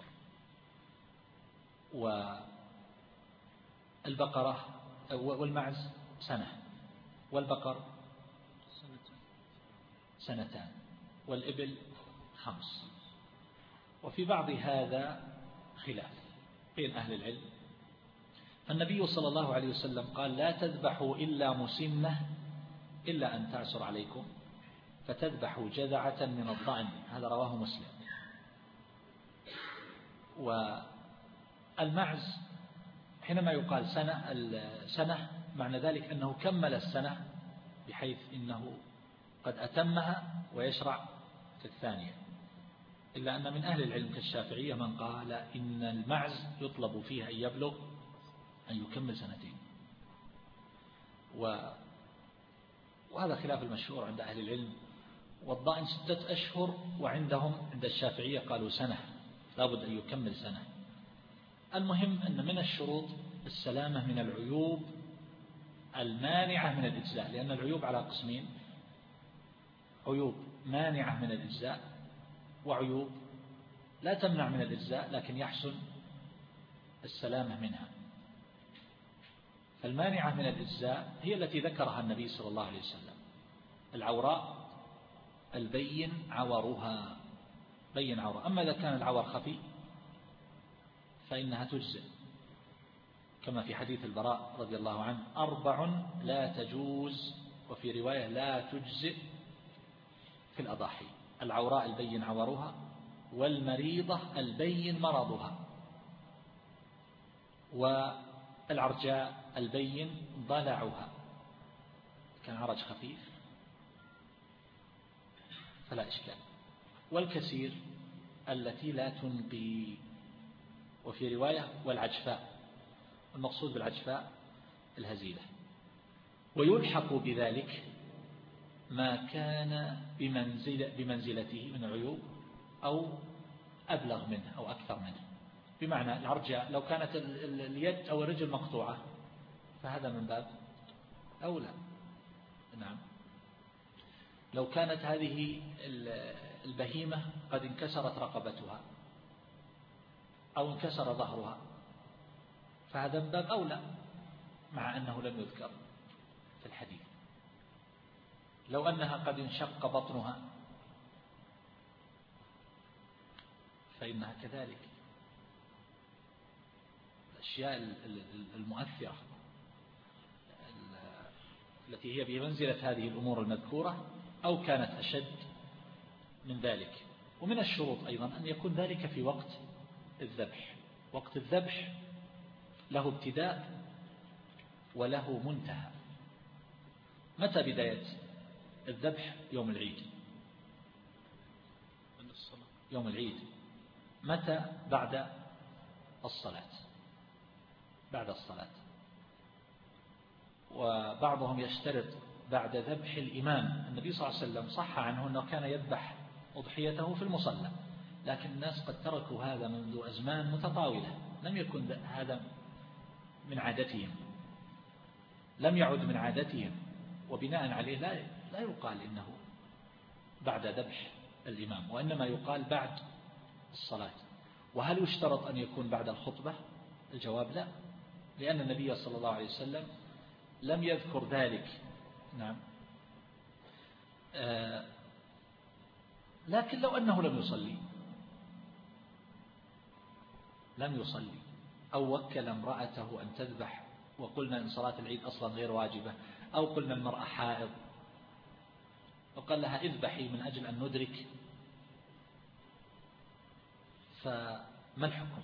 والبقرة والمعز سنة، والبقر سنتان، والإبل خمس. وفي بعض هذا خلاف بين أهل العلم. فالنبي صلى الله عليه وسلم قال لا تذبحوا إلا مسنة إلا أن تعسر عليكم فتذبحوا جذعة من الضأن، هذا رواه مسلم. والمعز حينما يقال سنة السنة معنى ذلك أنه كمل السنة بحيث إنه قد أتمها ويشرع في الثانية، إلا أن من أهل العلم كالشافعية من قال إن المعز يطلب فيها أن يبلغ أن يكمل سنتين، وهذا خلاف المشهور عند أهل العلم. والضأن ستة أشهر، وعندهم عند الشافعية قالوا سنة، لابد أن يكمل سنة. المهم أن من الشروط السلامة من العيوب المانعة من الإجزاء، لأن العيوب على قسمين: عيوب مانعة من الإجزاء، وعيوب لا تمنع من الإجزاء لكن يحسن السلامة منها. فالمانعة من الإجزاء هي التي ذكرها النبي صلى الله عليه وسلم: العوراء البين عورها، بين عورها. أما إذا كان العور خفي فإنها تجزئ، كما في حديث البراء رضي الله عنه: أربع لا تجوز، وفي رواية لا تجزئ في الأضاحي: العوراء البين عورها، والمريضة البين مرضها، والعرجاء البين ضلعها. كان عرج خفيف فلا إشكال. والكثير التي لا تنقي، وفي رواية والعجفاء، المقصود بالعجفاء الهزيلة. ويلحق بذلك ما كان بمنزل بمنزلته من عيوب أو أبلغ منه أو أكثر منه. بمعنى العرجاء لو كانت اليد أو الرجل مقطوعة فهذا من باب أولى. نعم. لو كانت هذه البهيمة قد انكسرت رقبتها أو انكسر ظهرها فهذا من باب أولى، مع أنه لم يذكر في الحديث. لو أنها قد انشق بطنها فإنها كذلك. الأشياء المؤثرة التي هي بمنزلة هذه الأمور المذكورة أو كانت أشد من ذلك. ومن الشروط أيضا أن يكون ذلك في وقت الذبح. وقت الذبح له ابتداء وله منتهى. متى بداية الذبح؟ يوم العيد. يوم العيد. متى؟ بعد الصلاة. بعد الصلاة. وبعضهم يشترط بعد ذبح الإمام. النبي صلى الله عليه وسلم صح عنه أنه كان يذبح أضحيته في المصلى، لكن الناس قد تركوا هذا منذ أزمان متطاولة، لم يكن هذا من عادتهم، لم يعد من عادتهم، وبناء عليه لا لا يقال إنه بعد ذبح الإمام، وإنما يقال بعد الصلاة. وهل يشترط أن يكون بعد الخطبة؟ الجواب لا، لأن النبي صلى الله عليه وسلم لم يذكر ذلك. نعم. آه لكن لو أنه لم يصلي لم يصلي أو وكل امرأته أن تذبح، وقلنا إن صلاة العيد أصلا غير واجبة، أو قلنا المرأة حائض وقال لها اذبحي من أجل أن ندرك، فما الحكم؟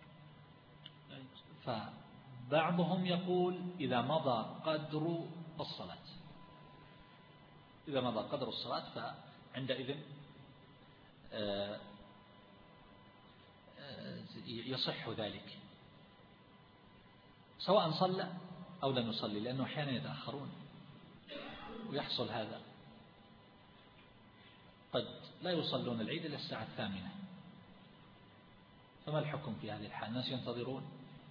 فبعضهم يقول إذا مضى قدر الصلاة، إذا مضى قدر الصلاة فعندئذ يصح ذلك سواء صلى أو لم يصلي، لأنه أحيانا يتأخرون ويحصل هذا، قد لا يصلون العيد إلا الساعة الثامنة، فما الحكم في هذه الحال؟ الناس ينتظرون.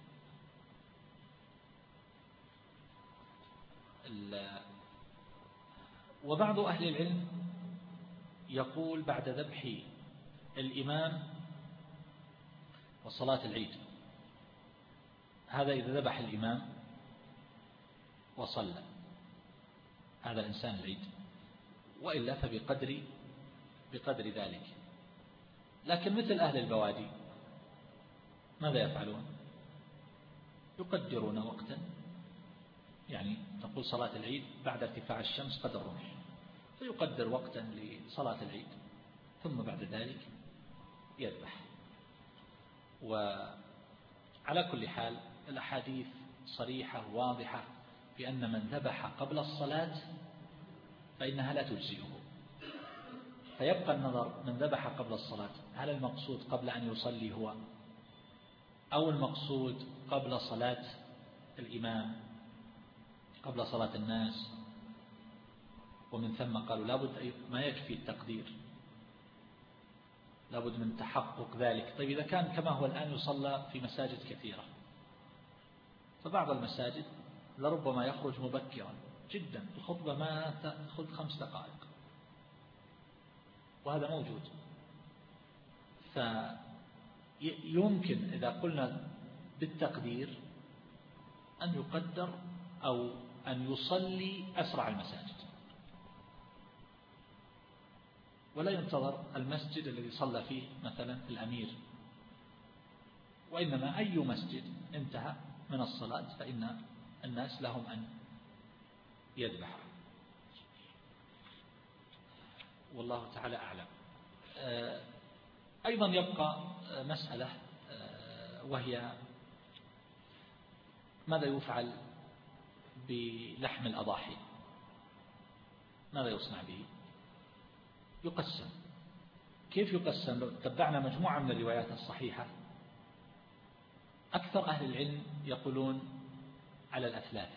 وبعض أهل العلم يقول بعد ذبح الإمام وصلاة العيد، هذا إذا ذبح الإمام وصلى هذا إنسان العيد، وإلا فبقدر بقدر ذلك. لكن مثل أهل البوادي ماذا يفعلون؟ يقدرون وقتا، يعني تقول صلاة العيد بعد ارتفاع الشمس قدر الرمح، فيقدر وقتا لصلاة العيد ثم بعد ذلك يذبح. وعلى كل حال الأحاديث صريحة واضحة بأن من ذبح قبل الصلاة فإنها لا تجزئه. فيبقى النظر من ذبح قبل الصلاة هل المقصود قبل أن يصلي هو، أو المقصود قبل صلاة الإمام، قبل صلاة الناس. ومن ثم قالوا لابد ما يكفي التقدير، لابد من تحقق ذلك. طيب إذا كان كما هو الآن يصلى في مساجد كثيرة، فبعض المساجد لربما يخرج مبكرا جدا، الخطبة ما تأخذ خمس دقائق، وهذا موجود. فيمكن إذا قلنا بالتقدير أن يقدر أو أن يصلي أسرع المساجد، ولا ينتظر المسجد الذي صلى فيه مثلا الأمير، وإنما أي مسجد انتهى من الصلاة فإن الناس لهم أن يذبحوا، والله تعالى أعلم. أيضا يبقى مسألة وهي ماذا يفعل بلحم الأضاحي؟ ماذا يصنع به؟ يقسم. كيف يقسم؟ لو تبعنا مجموعة من الروايات الصحيحة أكثر أهل العلم يقولون على الأثلاث،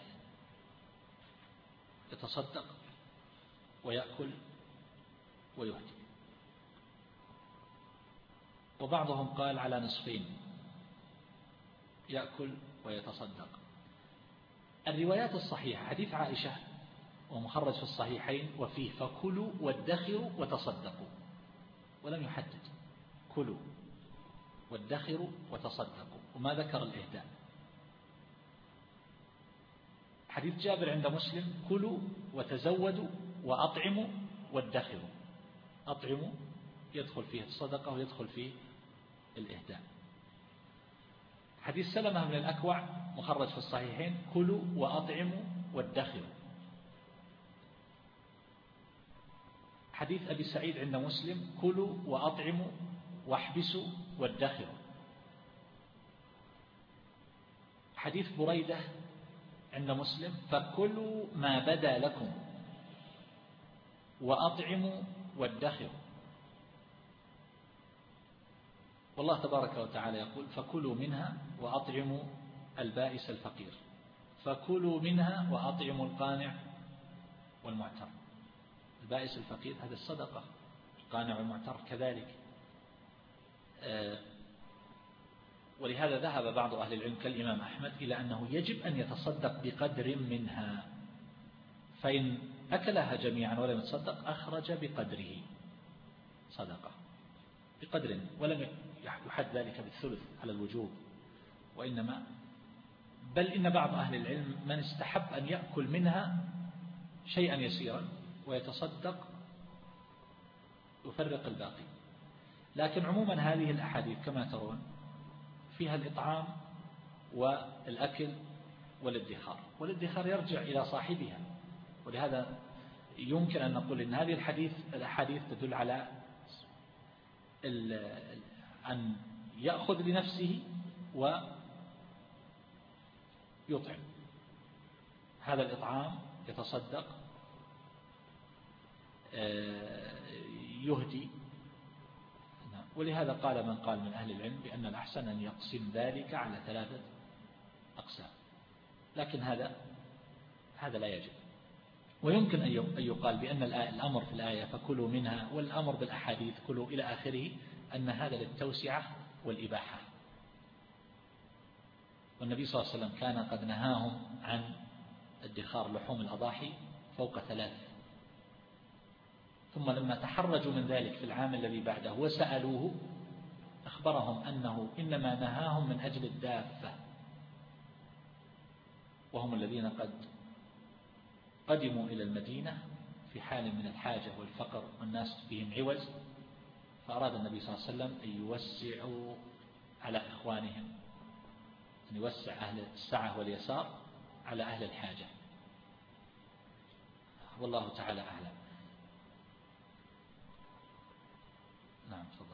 يتصدق ويأكل ويهدي، وبعضهم قال على نصفين، يأكل ويتصدق. الروايات الصحيحة حديث عائشة ومخرج في الصحيحين وفيه فكلوا وادخروا وتصدقوا، ولم يحدد، كلوا وادخروا وتصدقوا، وما ذكر الإهداء. حديث جابر عند مسلم كلوا وتزودوا وأطعموا وادخروا، أطعموا يدخل فيه الصدقة ويدخل فيه الإهداء. حديث سلمة بن الأكوع مخرج في الصحيحين كلوا وأطعموا وادخروا. حديث أبي سعيد عند مسلم كلوا وأطعموا واحبسوا وادخروا. حديث بريدة عند مسلم فكلوا ما بدا لكم وأطعموا وادخروا. والله تبارك وتعالى يقول فكلوا منها وأطعموا البائس الفقير، فكلوا منها وأطعموا القانع والمعتر. البائس الفقير هذا الصدقة، القانع والمعتر كذلك. ولهذا ذهب بعض أهل العلم كالإمام أحمد إلى أنه يجب أن يتصدق بقدر منها، فإن أكلها جميعا ولم يتصدق أخرج بقدره صدقة بقدر، ولم يحد ذلك بالثلث على الوجوب، وإنما بل إن بعض أهل العلم من استحب أن يأكل منها شيئا يسيرا ويتصدق يفرق الباقي. لكن عموما هذه الأحاديث كما ترون فيها الإطعام والأكل والادخار، والادخار يرجع إلى صاحبها، ولهذا يمكن أن نقول إن هذه الحديث الأحاديث تدل على أن يأخذ لنفسه ويطعم. هذا الإطعام يتصدق يهدي. ولهذا قال من قال من أهل العلم بأن الأحسن أن يقسم ذلك على ثلاثة أقسام، لكن هذا هذا لا يجب. ويمكن أن يقال بأن الأمر في الآية فكلوا منها والأمر بالأحاديث كلوا إلى آخره أن هذا للتوسعة والإباحة، والنبي صلى الله عليه وسلم كان قد نهاهم عن ادخار لحوم الأضاحي فوق ثلاث، ثم لما تحرجوا من ذلك في العام الذي بعده وسألوه أخبرهم أنه إنما نهاهم من أجل الدافة، وهم الذين قد قدموا إلى المدينة في حال من الحاجة والفقر والناس فيهم عوز، فأراد النبي صلى الله عليه وسلم أن يوسعوا على إخوانهم، أن يوسع أهل السعة واليسار على أهل الحاجة، والله تعالى أعلم. نعم تفضل.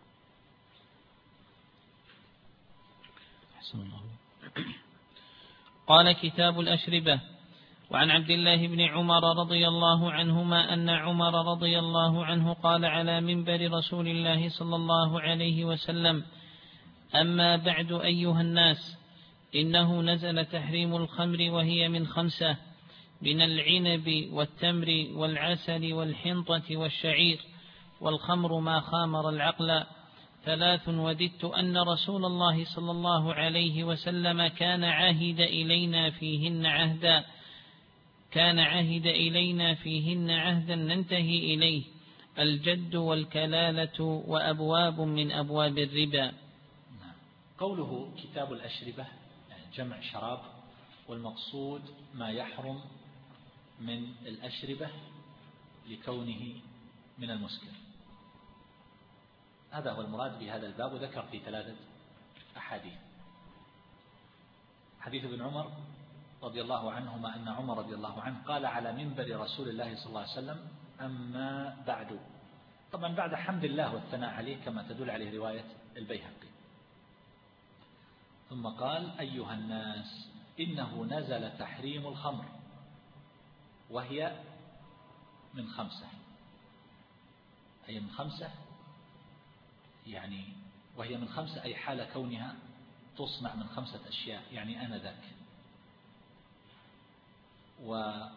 أحسن الله. قال كتاب الأشربة. وعن عبد الله بن عمر رضي الله عنهما أن عمر رضي الله عنه قال على منبر رسول الله صلى الله عليه وسلم: أما بعد أيها الناس، إنه نزل تحريم الخمر وهي من خمسة: من العنب والتمر والعسل والحنطة والشعير، والخمر ما خامر العقل. ثلاث وددت أن رسول الله صلى الله عليه وسلم كان عهد إلينا فيهن عهدا كان عهد إلينا فيهن عهدا ننتهي إليه: الجد والكلالة وأبواب من أبواب الربا. قوله كتاب الأشربة يعني جمع شراب، والمقصود ما يحرم من الأشربة لكونه من المسكر، هذا هو المراد بهذا الباب. وذكر في ثلاثة أحاديث: حديث ابن عمر رضي الله عنهما أن عمر رضي الله عنه قال على منبر رسول الله صلى الله عليه وسلم: أما بعد. طبعا بعد حمد الله والثناء عليه كما تدل عليه رواية البيهقي. ثم قال: أيها الناس، إنه نزل تحريم الخمر وهي من خمسة، هي من خمسة يعني وهي من خمسة أي حال كونها تصنع من خمسة أشياء، يعني آنذاك. وهذا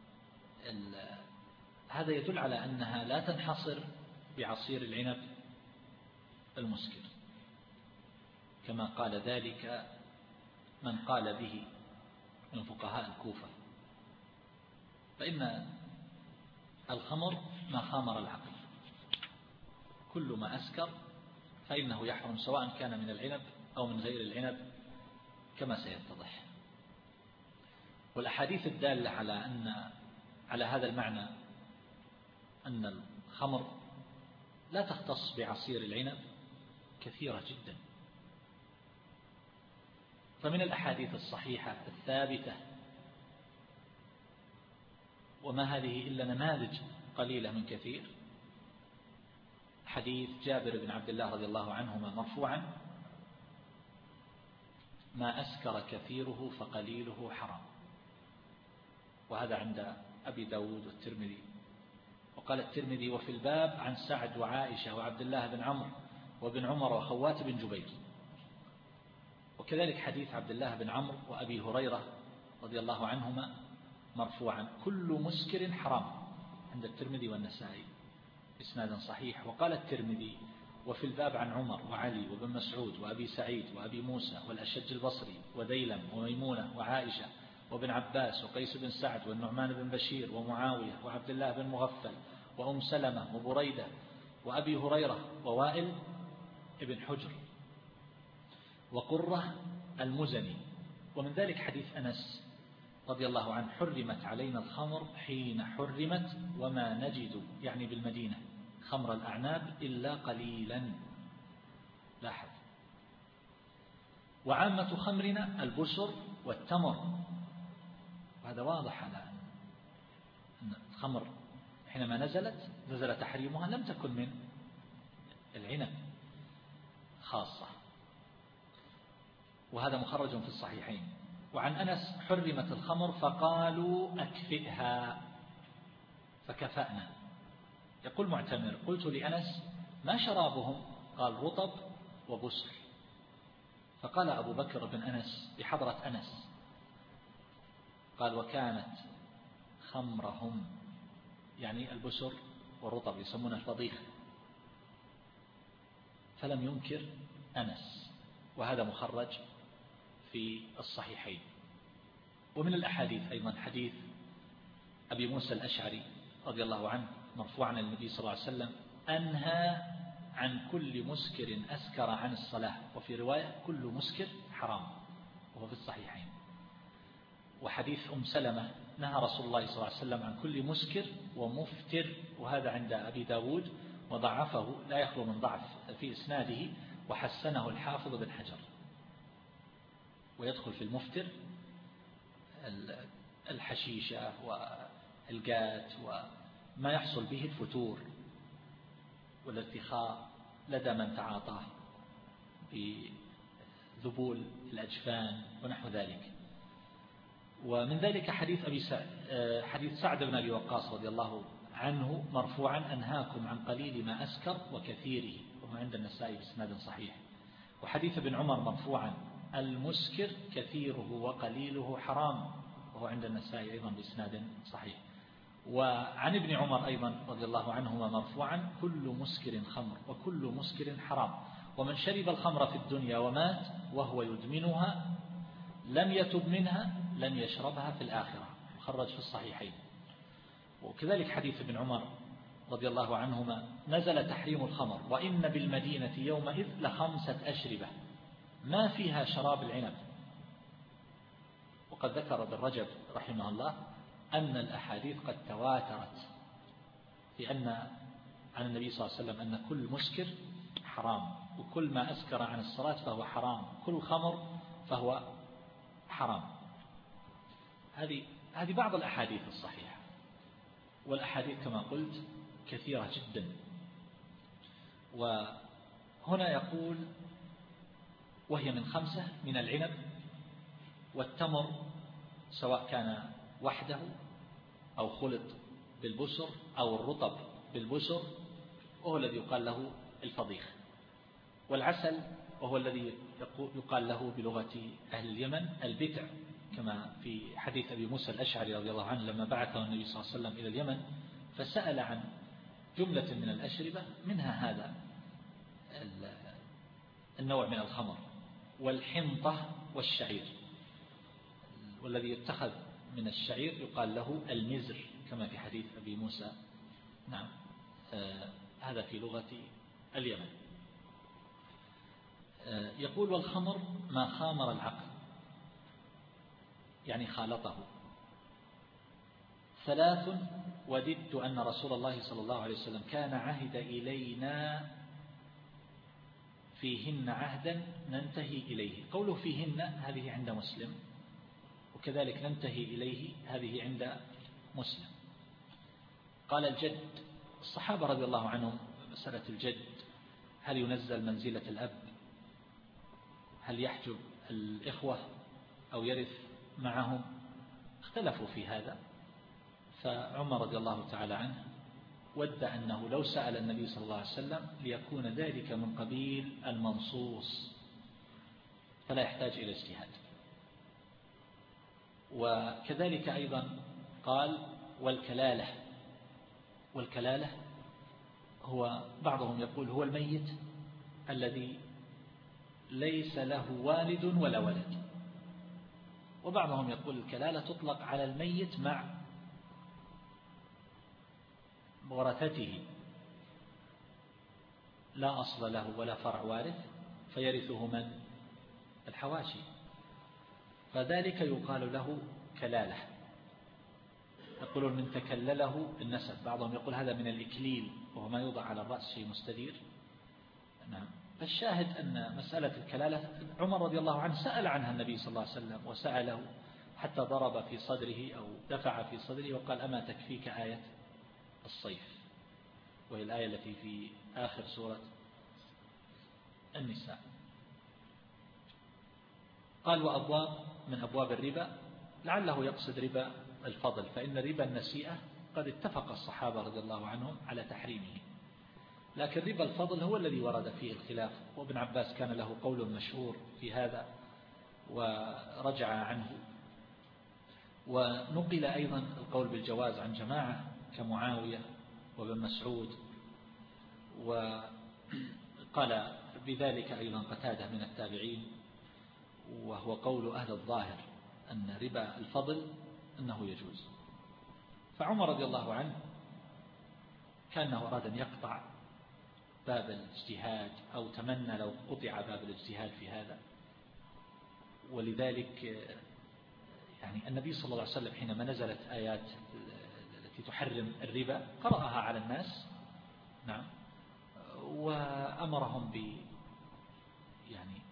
يدل على أنها لا تنحصر بعصير العنب المسكر، كما قال ذلك من قال به من فقهاء الكوفة، فإن الخمر ما خامر العقل، كل ما أسكر فإنه يحرم، سواء كان من العنب أو من غير العنب كما سيتضح. والأحاديث الدالة على أن على هذا المعنى أن الخمر لا تختص بعصير العنب كثيرة جدا. فمن الأحاديث الصحيحة الثابتة، وما هذه إلا نماذج قليلة من كثير، حديث جابر بن عبد الله رضي الله عنهما مرفوعا: ما أسكر كثيره فقليله حرام. وهذا عند أبي داود والترمذي. وقال الترمذي: وفي الباب عن سعد وعائشة وعبد الله بن عمرو وابن عمر وخوات بن جبير. وكذلك حديث عبد الله بن عمرو وأبي هريرة رضي الله عنهما مرفوعا: كل مسكر حرام، عند الترمذي والنسائي إسناد صحيح. وقال الترمذي: وفي الباب عن عمر وعلي وابن مسعود وأبي سعيد وأبي موسى والأشج البصري وديلم وميمونة وعائشة وابن عباس وقيس بن سعد والنعمان بن بشير ومعاوية وعبد الله بن مغفل وأم سلمة وبريدة وأبي هريرة ووائل ابن حجر وقرة المزني. ومن ذلك حديث أنس رضي الله عنه: حرمت علينا الخمر حين حرمت وما نجد، يعني بالمدينة، خمر الأعناب إلا قليلا. لاحظ. وعامة خمرنا البسر والتمر. وهذا واضح على أن الخمر حينما نزلت نزل تحريمها لم تكن من العنب خاصة. وهذا مخرج في الصحيحين. وعن أنس: حرمت الخمر فقالوا أكفئها فكفأنا. يقول معتمر: قلت لأنس: ما شرابهم؟ قال: رطب وبسر. فقال أبو بكر بن أنس بحضرة أنس، قال: وكانت خمرهم، يعني البسر والرطب، يسمونه الفضيخ. فلم ينكر أنس، وهذا مخرج في الصحيحين. ومن الأحاديث أيضا حديث أبي موسى الأشعري رضي الله عنه مرفوعا النبي صلى الله عليه وسلم: أنهى عن كل مسكر أسكر عن الصلاة، وفي رواية: كل مسكر حرام، وهو في الصحيحين. وحديث أم سلمة: نهى رسول الله صلى الله عليه وسلم عن كل مسكر ومفتر، وهذا عند أبي داود وضعفه، لا يخلو من ضعف في إسناده، وحسنه الحافظ بن حجر. ويدخل في المفتر الحشيشة والقات وما يحصل به الفتور والارتخاء لدى من تعاطاه بذبول الأجفان ونحو ذلك. ومن ذلك حديث أبي سعد حديث سعد بن أبي وقاص رضي الله عنه مرفوعا: أنهاكم عن قليل ما أسكر وكثيره، وهو عند النسائي بإسناد صحيح. وحديث ابن عمر مرفوعا: المسكر كثيره وقليله حرام، وهو عند النسائي أيضا بإسناد صحيح. وعن ابن عمر أيضا رضي الله عنهما مرفوعا: كل مسكر خمر وكل مسكر حرام، ومن شرب الخمر في الدنيا ومات وهو يدمنها لم يتب منها لم يشربها في الآخرة، مخرج في الصحيحين. وكذلك حديث ابن عمر رضي الله عنهما: نزل تحريم الخمر وإن بالمدينة يومئذ لخمسة أشربة ما فيها شراب العنب. وقد ذكر ابن رجب رحمه الله أن الأحاديث قد تواترت في أن عن النبي صلى الله عليه وسلم أن كل مسكر حرام، وكل ما أسكر عن الصلاة فهو حرام، كل خمر فهو حرام. هذه هذه بعض الأحاديث الصحيحة، والأحاديث كما قلت كثيرة جدا. وهنا يقول وهي من خمسة: من العنب والتمر سواء كان وحده أو خلط بالبسر أو الرطب بالبسر، وهو الذي يقال له الفضيخ. والعسل وهو الذي يقال له بلغة أهل اليمن البتع، كما في حديث أبي موسى الأشعري رضي الله عنه لما بعثه النبي صلى الله عليه وسلم إلى اليمن فسأل عن جملة من الأشربة منها هذا النوع من الخمر. والحنطة والشعير، والذي يتخذ من الشعير يقال له المزر كما في حديث أبي موسى. نعم، آه هذا في لغة اليمن. آه يقول والخمر ما خامر العقل، يعني خالطه. ثلاث وددت أن رسول الله صلى الله عليه وسلم كان عهد إلينا فيهن عهدا ننتهي إليه. قوله فيهن هذه عند مسلم، وكذلك ننتهي إليه هذه عند مسلم. قال الجد، الصحابة رضي الله عنهم مسألة الجد هل ينزل منزلة الأب؟ هل يحجب الإخوة أو يرث معهم؟ اختلفوا في هذا. فعمر رضي الله تعالى عنه ود أنه لو سأل النبي صلى الله عليه وسلم ليكون ذلك من قبيل المنصوص فلا يحتاج إلى اجتهاد. وكذلك أيضا قال والكلالة. والكلالة هو بعضهم يقول هو الميت الذي ليس له والد ولا ولد، وبعضهم يقول الكلالة تطلق على الميت مع ورثته لا أصل له ولا فرع وارث فيرثه من؟ الحواشي، فذلك يقال له كلالة. يقولون من تكلله النسب. بعضهم يقول هذا من الإكليل وهو ما يوضع على الرأس شيء مستدير. نعم. فالشاهد أن مسألة الكلالة عمر رضي الله عنه سأل عنها النبي صلى الله عليه وسلم، وسأله حتى ضرب في صدره أو دفع في صدره وقال أما تكفيك آية الصيف، وهي الآية التي في آخر سورة النساء. قال وأبواب من أبواب الربا، لعله يقصد ربا الفضل، فإن ربا النسيئة قد اتفق الصحابة رضي الله عنهم على تحريمه، لكن ربا الفضل هو الذي ورد فيه الخلاف، وابن عباس كان له قول مشهور في هذا ورجع عنه. ونقل أيضا القول بالجواز عن جماعة كمعاوية وابن مسعود، وقال بذلك أيضا قتادة من التابعين، وهو قول أهل الظاهر أن ربا الفضل أنه يجوز. فعمر رضي الله عنه كأنه أراد أن يقطع باب الاجتهاد أو تمنى لو قطع باب الاجتهاد في هذا، ولذلك يعني النبي صلى الله عليه وسلم حينما نزلت آيات التي تحرم الربا قرأها على الناس. نعم. وأمرهم ب يعني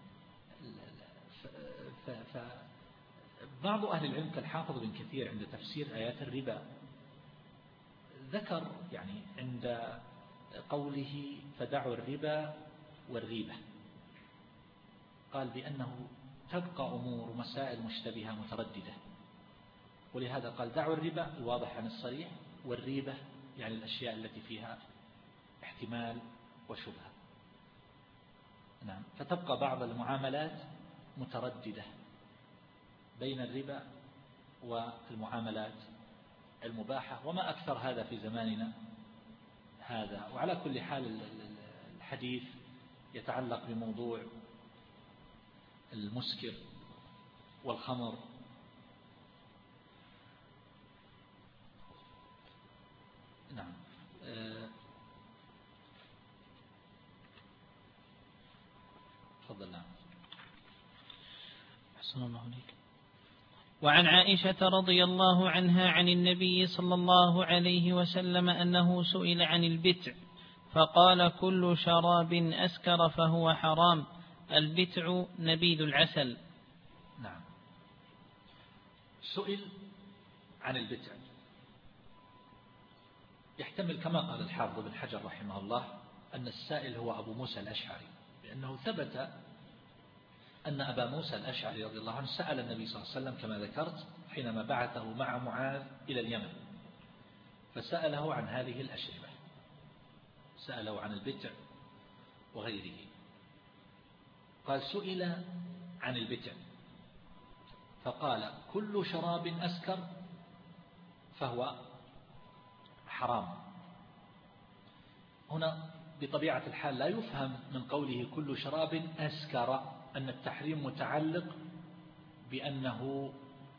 ف ف بعض أهل العلم كالحافظ بن كثير عند تفسير آيات الربا ذكر يعني عند قوله فدعوا الربا والريبة، قال بأنه تبقى أمور مسائل مشتبهة مترددة، ولهذا قال دعوا الربا الواضح عن الصريح، والريبة يعني الأشياء التي فيها احتمال وشبهة. نعم. فتبقى بعض المعاملات مترددة بين الربا والمعاملات المباحة، وما أكثر هذا في زماننا هذا. وعلى كل حال الحديث يتعلق بموضوع المسكر والخمر. نعم. تفضل. نعم. أحسن الله عليك. وعن عائشة رضي الله عنها عن النبي صلى الله عليه وسلم أنه سئل عن البتع فقال كل شراب أسكر فهو حرام، البتع نبيذ العسل. نعم. سئل عن البتع، يحتمل كما قال الحافظ بن حجر رحمه الله أن السائل هو أبو موسى الأشعري، لأنه ثبت أن أبا موسى الأشعري رضي الله عنه سأل النبي صلى الله عليه وسلم كما ذكرت حينما بعثه مع معاذ إلى اليمن، فسأله عن هذه الأشربة، سأله عن البتع وغيره. قال سئل عن البتع فقال كل شراب أسكر فهو حرام. هنا بطبيعة الحال لا يفهم من قوله كل شراب أسكر أن التحريم متعلق بأنه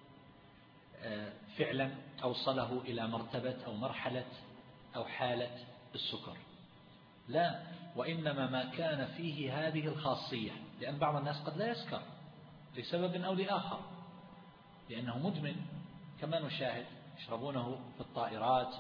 فعلا أوصله إلى مرتبة أو مرحلة أو حالة السكر، لا، وإنما ما كان فيه هذه الخاصية، لأن بعض الناس قد لا يسكر لسبب أو لآخر، لأنه مدمن كما نشاهد يشربونه في الطائرات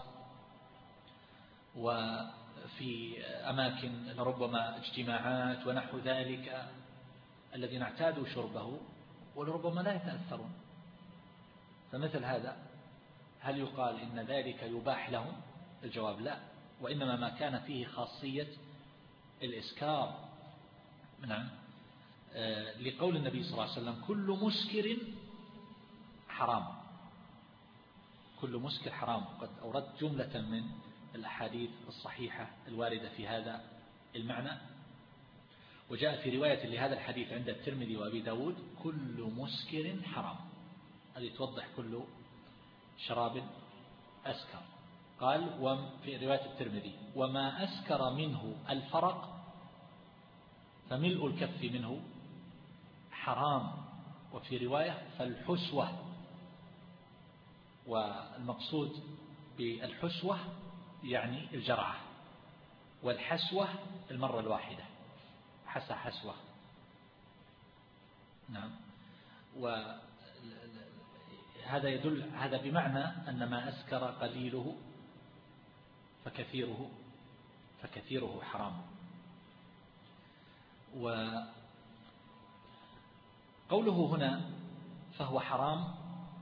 وفي أماكن ربما اجتماعات ونحو ذلك الذين اعتادوا شربه ولربما لا يتأثرون. فمثل هذا هل يقال إن ذلك يباح لهم؟ الجواب لا، وإنما ما كان فيه خاصية الإسكار. نعم، لقول النبي صلى الله عليه وسلم كل مسكر حرام، كل مسكر حرام. قد أوردت جملة من الأحاديث الصحيحة الواردة في هذا المعنى، وجاء في رواية لهذا الحديث عند الترمذي وأبي داود كل مسكر حرام، هذه توضح كل شراب أسكر. قال وفي رواية الترمذي وما أسكر منه الفرق فملء الكف منه حرام، وفي رواية فالحسوة، والمقصود بالحسوة يعني الجرعة، والحسوة المرة الواحدة، حسى حسوة. نعم، وهذا يدل هذا بمعنى أن ما أسكر قليله فكثيره فكثيره حرام. وقوله هنا فهو حرام،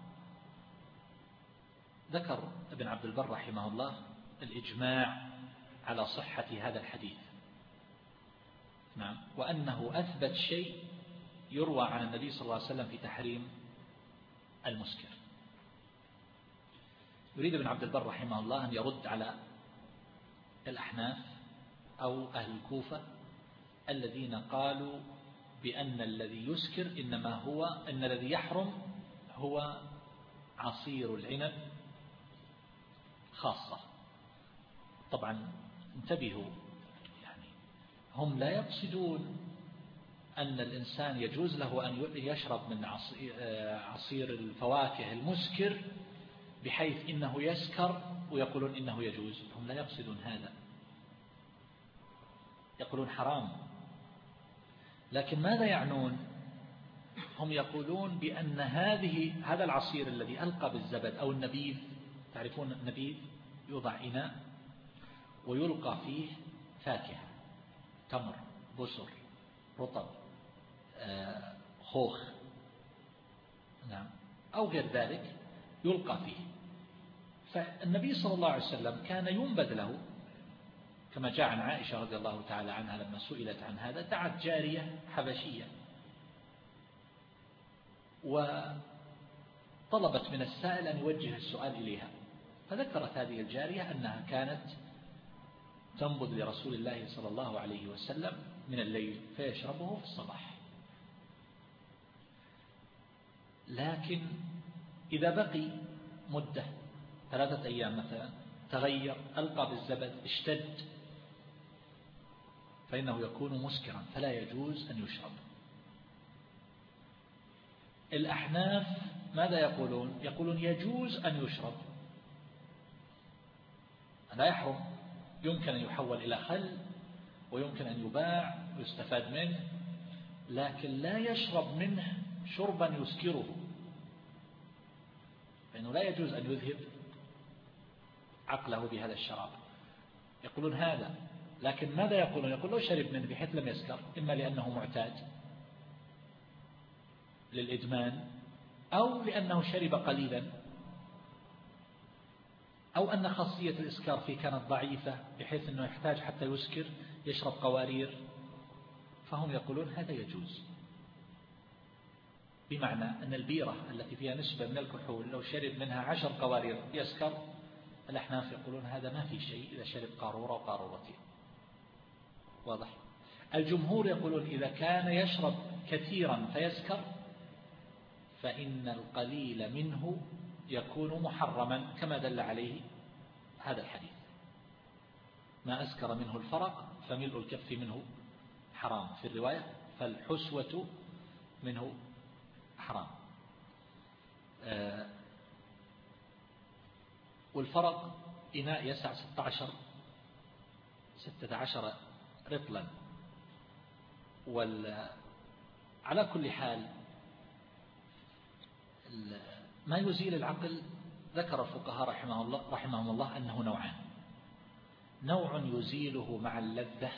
ذكر ابن عبد البر رحمه الله الإجماع على صحة هذا الحديث، نعم، وأنه أثبت شيء يروى عن النبي صلى الله عليه وسلم في تحريم المسكر. يريد ابن عبد البر رحمه الله أن يرد على الأحناف أو أهل الكوفة الذين قالوا بأن الذي يسكر إنما هو أن الذي يحرم هو عصير العنب خاصة. طبعا انتبهوا، يعني هم لا يقصدون أن الإنسان يجوز له أن يشرب من عصير الفواكه المسكر بحيث إنه يسكر ويقولون إنه يجوز، هم لا يقصدون هذا، يقولون حرام. لكن ماذا يعنون؟ هم يقولون بأن هذه هذا العصير الذي ألقى بالزبد أو النبيذ، تعرفون النبيذ يوضع إناء ويلقى فيه فاكهة، تمر، بسر، رطب، خوخ، نعم، أو غير ذلك يلقى فيه. فالنبي صلى الله عليه وسلم كان ينبذ له، كما جاء عن عائشة رضي الله تعالى عنها لما سئلت عن هذا دعت جارية حبشية وطلبت من السائل أن يوجه السؤال إليها، فذكرت هذه الجارية أنها كانت تنبذ لرسول الله صلى الله عليه وسلم من الليل فيشربه في الصباح. لكن إذا بقي مدة ثلاثة أيام مثلا تغير، ألقى بالزبد، اشتد، فإنه يكون مسكرا فلا يجوز أن يشرب. الأحناف ماذا يقولون؟ يقولون يجوز أن يشرب، لا يحرم، يمكن أن يحول إلى خل ويمكن أن يباع ويستفاد منه، لكن لا يشرب منه شربا يسكره، فإنه لا يجوز أن يذهب عقله بهذا الشراب. يقولون هذا، لكن ماذا يقولون؟ يقول لو شرب منه بحيث لم يسكر، إما لأنه معتاد للإدمان أو لأنه شرب قليلا، أو أن خاصية الإسكار فيه كانت ضعيفة بحيث أنه يحتاج حتى يسكر يشرب قوارير، فهم يقولون هذا يجوز. بمعنى أن البيرة التي فيها نسبة من الكحول لو شرب منها عشر قوارير يسكر، الأحناف يقولون هذا ما في شيء إذا شرب قارورة وقارورتين. واضح؟ الجمهور يقولون إذا كان يشرب كثيرا فيسكر فإن القليل منه يكون محرما كما دل عليه هذا الحديث: ما أسكر منه الفرق فملء الكف منه حرام، في الرواية فالحسوة منه حرام. آه والفرق إناء يسع ستة عشر ستة عشر رطلا. على كل حال ما يزيل العقل ذكر الفقهاء رحمه الله رحمهم الله أنه نوعان: نوع يزيله مع اللذة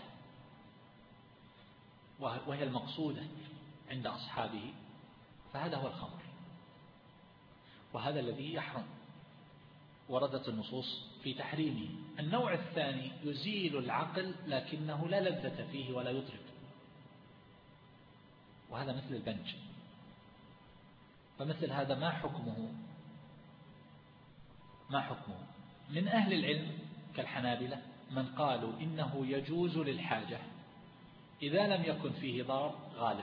وهي المقصودة عند أصحابه، فهذا هو الخمر، وهذا الذي يحرم، وردت النصوص في تحريمه. النوع الثاني يزيل العقل لكنه لا لذة فيه ولا يطرب، وهذا مثل البنج. فمثل هذا ما حكمه ما حكمه من أهل العلم كالحنابلة من قالوا إنه يجوز للحاجة إذا لم يكن فيه ضرر غالب،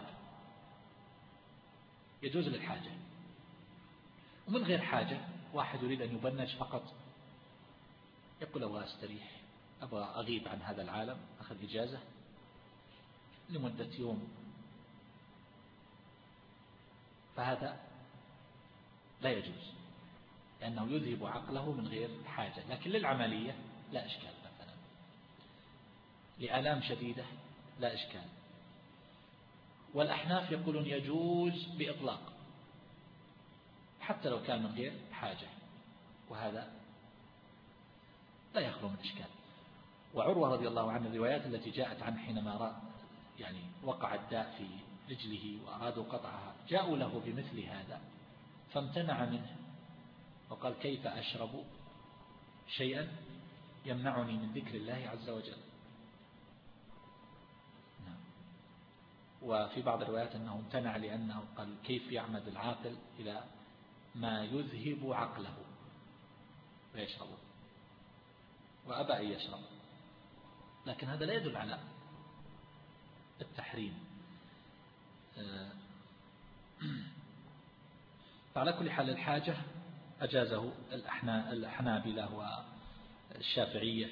يجوز للحاجة. ومن غير حاجة، واحد يريد أن يبنج فقط، يقول أبغى أستريح، أبغى أغيب عن هذا العالم، أخذ إجازة لمدة يوم، فهذا لا يجوز لأنه يذهب عقله من غير حاجة. لكن للعملية لا إشكال، مثلا لآلام شديدة لا إشكال. والأحناف يقولون يجوز بإطلاق حتى لو كان من غير حاجة، وهذا لا يخلو من إشكال. وعروة رضي الله عنه الروايات التي جاءت عنه حينما رأى يعني وقع الداء في رجله وأرادوا قطعها، جاءوا له بمثل هذا فامتنع منه وقال: كيف أشرب شيئا يمنعني من ذكر الله عز وجل. وفي بعض الروايات أنه امتنع لأنه قال: كيف يعمد العاقل إلى ما يذهب عقله ويشربه، وأبى أن يشرب. لكن هذا لا يدل على التحريم. فعلى كل حال الحاجة أجازه الحنابلة والشافعية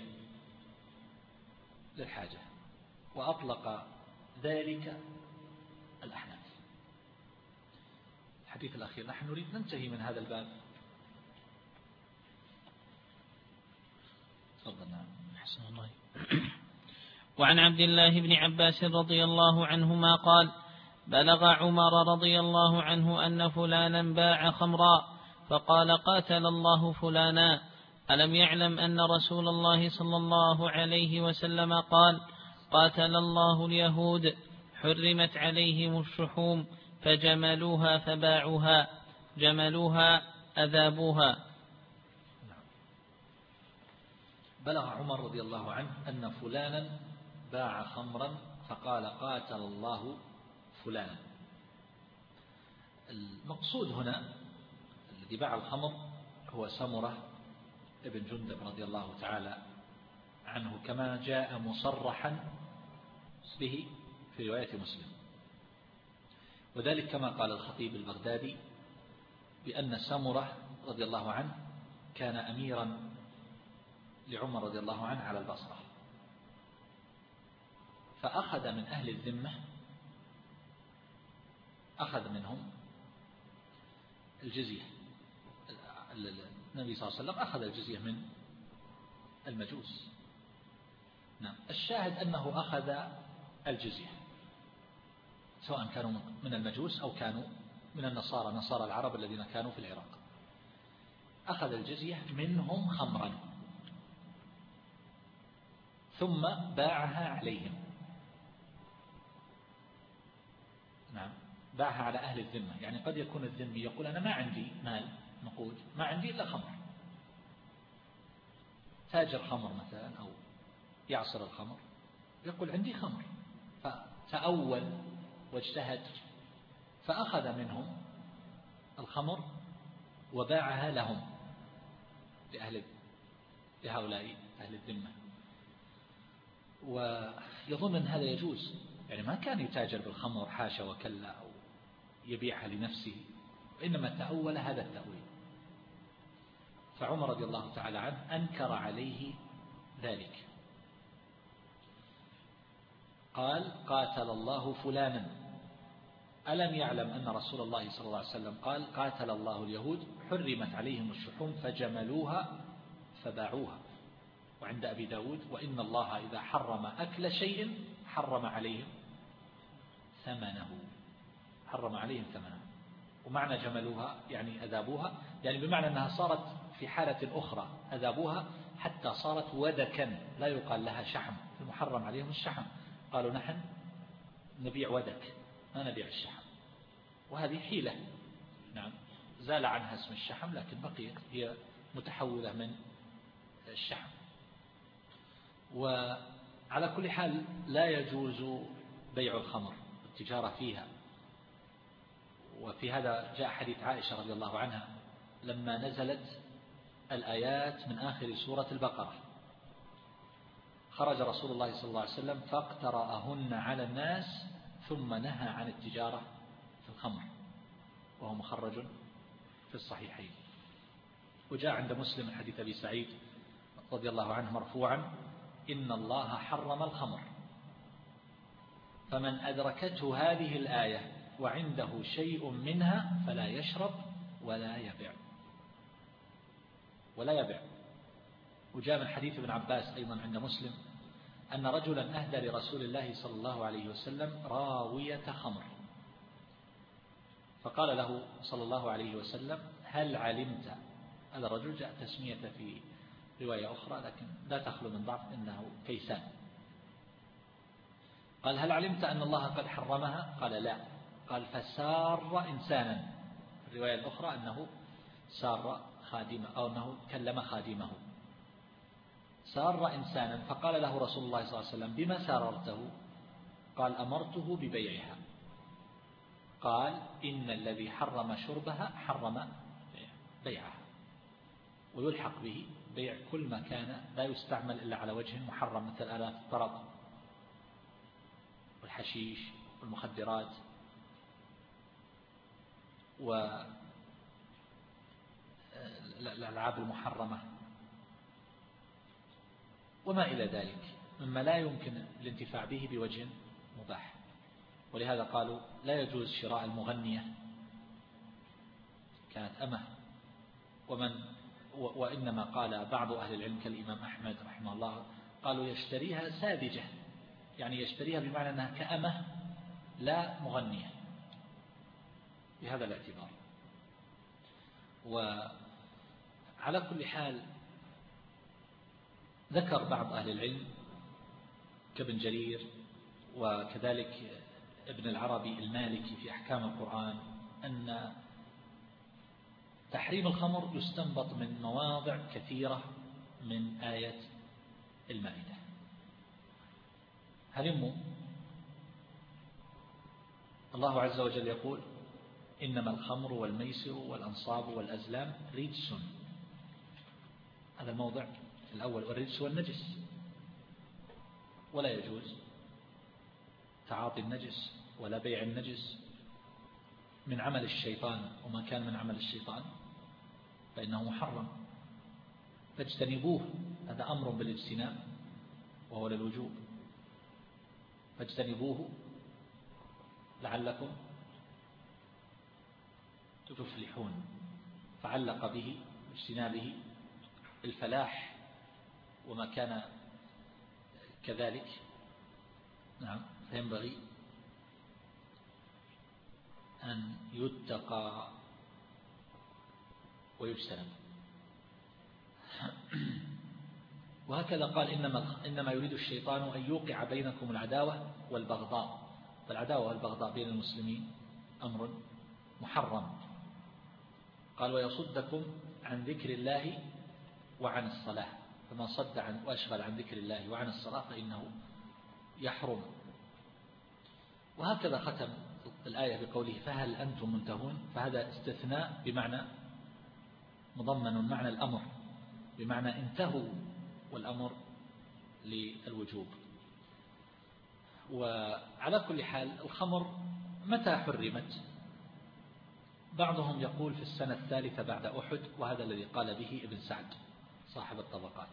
للحاجة، وأطلق ذلك الأحناف. الحديث الأخير، نحن نريد ننتهي من هذا الباب. تفضلنا. حسن الله. وعن عبد الله بن عباس رضي الله عنهما قال: بلغ عمر رضي الله عنه أن فلانا باع خمرا، فقال: قاتل الله فلانا، ألم يعلم أن رسول الله صلى الله عليه وسلم قال: قاتل الله اليهود، حرمت عليهم الشحوم، فجملوها فباعوها، جملوها أذابوها. بلغ عمر رضي الله عنه أن فلانا باع خمرا فقال: قاتل الله فلانا. المقصود هنا الذي باع الخمر هو سمرة ابن جندب رضي الله تعالى عنه، كما جاء مصرحا به في رواية مسلم. وذلك كما قال الخطيب البغدادي بأن سمرة رضي الله عنه كان أميرا لعمر رضي الله عنه على البصرة، فأخذ من أهل الذمة، أخذ منهم الجزية. النبي صلى الله عليه وسلم أخذ الجزية من المجوس. نعم، الشاهد أنه أخذ الجزية سواء كانوا من المجوس أو كانوا من النصارى، نصارى العرب الذين كانوا في العراق. أخذ الجزية منهم خمرا ثم باعها عليهم. نعم، باعها على أهل الذمة. يعني قد يكون الذمي يقول أنا ما عندي مال نقود، ما عندي إلا خمر، تاجر خمر مثلا أو يعصر الخمر، يقول عندي خمر، فتأول واجتهد فأخذ منهم الخمر وباعها لهم لأهل لهؤلاء أهل الذمة، ويظن أن هذا يجوز. يعني ما كان يتاجر بالخمر حاشا وكلا أو يبيعها لنفسه، وإنما تأول هذا التأويل. فعمر رضي الله تعالى عنه أنكر عليه ذلك، قال قاتل الله فلانا، ألم يعلم أن رسول الله صلى الله عليه وسلم قال قاتل الله اليهود حرمت عليهم الشحوم فجملوها فباعوها. وعند أبي داود وإن الله إذا حرم أكل شيء حرم عليهم ثمنه، حرم عليهم ثمنه. ومعنى جملوها يعني أذابوها، يعني بمعنى أنها صارت في حالة أخرى أذابوها حتى صارت ودكا لا يقال لها شحم، المحرم عليهم الشحم، قالوا نحن نبيع ودك ما نبيع الشحم، وهذه حيلة. نعم زال عنها اسم الشحم لكن بقيت هي متحولة من الشحم. وعلى كل حال لا يجوز بيع الخمر والتجارة فيها. وفي هذا جاء حديث عائشة رضي الله عنها لما نزلت الآيات من آخر سورة البقرة، خرج رسول الله صلى الله عليه وسلم فاقترأهن على الناس ثم نهى عن التجارة في الخمر، وهو مخرج في الصحيحين. وجاء عند مسلم حديث أبي سعيد رضي الله عنه مرفوعا إن الله حرم الخمر فمن أدركته هذه الآية وعنده شيء منها فلا يشرب ولا يبيع ولا يبيع. وجاء من حديث ابن عباس أيضا عند مسلم أن رجلا أهدى لرسول الله صلى الله عليه وسلم راوية خمر، فقال له صلى الله عليه وسلم هل علمت، هذا الرجل جاء تسمية في رواية أخرى لكن لا تخلو من ضعف إنه كيسان، قال هل علمت أن الله قد حرمها؟ قال لا. قال فسار إنسانا، في الرواية الأخرى أنه سار خادمه أو أنه كلم خادمه، سار إنسانا فقال له رسول الله صلى الله عليه وسلم بما ساررته؟ قال أمرته ببيعها. قال إن الذي حرم شربها حرم بيعها، ويلحق به بيع كل ما كان لا يستعمل إلا على وجه محرم مثل آلات الطرب والحشيش والمخدرات والألعاب المحرمة وما إلى ذلك مما لا يمكن الانتفاع به بوجه مباح. ولهذا قالوا لا يجوز شراء المغنية كانت أمه، ومن وإنما قال بعض أهل العلم كالإمام أحمد رحمه الله قالوا يشتريها ساذجة، يعني يشتريها بمعنى أنها كأمه لا مغنية بهذا الاعتبار. وعلى كل حال ذكر بعض أهل العلم كابن جرير وكذلك ابن العربي المالكي في أحكام القرآن أن تحريم الخمر يستنبط من مواضع كثيرة من آية المائدة. هلموا الله عز وجل يقول إنما الخمر والميسر والأنصاب والأزلام رجس، هذا الموضع الأول، والرجس والنجس، ولا يجوز تعاطي النجس ولا بيع النجس من عمل الشيطان، وما كان من عمل الشيطان فإنه محرم فاجتنبوه، هذا أمر بالاجتناب وهو للوجوب، فاجتنبوه لعلكم تفلحون، فعلق به اجتنابه الفلاح وما كان كذلك. نعم فينبغي أن يتقى ويجتنب. وهكذا قال إنما, إنما يريد الشيطان أن يوقع بينكم العداوة والبغضاء، والعداوة والبغضاء بين المسلمين أمر محرم. قال ويصدكم عن ذكر الله وعن الصلاة، فمن صد عن وأشغل عن ذكر الله وعن الصلاة فإنه يحرم. وهكذا ختم الآية بقوله فهل أنتم منتهون، فهذا استثناء بمعنى مضمن معنى الأمر، بمعنى انتهوا، والأمر للوجوب. وعلى كل حال الخمر متى حرمت؟ بعضهم يقول في السنة الثالثة بعد أحد، وهذا الذي قال به ابن سعد صاحب الطبقات.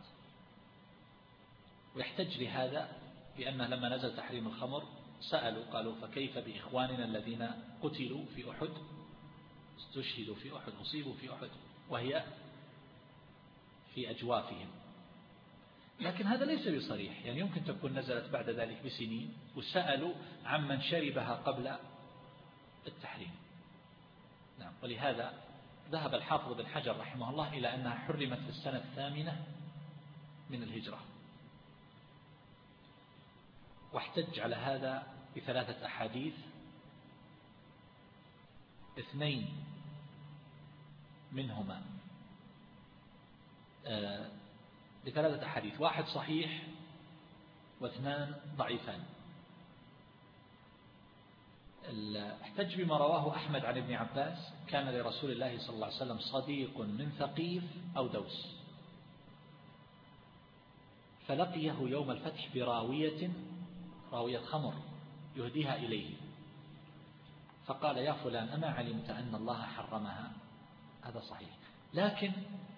ويحتج لهذا بأنه لما نزل تحريم الخمر سألوا قالوا فكيف بإخواننا الذين قتلوا في أحد، استشهدوا في أحد، أصيبوا في أحد وهي في أجوافهم. لكن هذا ليس بصريح، يعني يمكن تكون نزلت بعد ذلك بسنين وسألوا عمن شربها قبل التحريم. نعم. ولهذا ذهب الحافظ بن حجر رحمه الله إلى أنها حرمت في السنة الثامنة من الهجرة، واحتج على هذا بثلاثة أحاديث، اثنين منهما آه بثلاثة أحاديث، واحد صحيح واثنان ضعيفان. احتج بما رواه أحمد عن ابن عباس كان لرسول الله صلى الله عليه وسلم صديق من ثقيف أو دوس، فلقيه يوم الفتح براوية راوية خمر يهديها إليه، فقال يا فلان أما علمت أن الله حرمها؟ هذا صحيح. لكن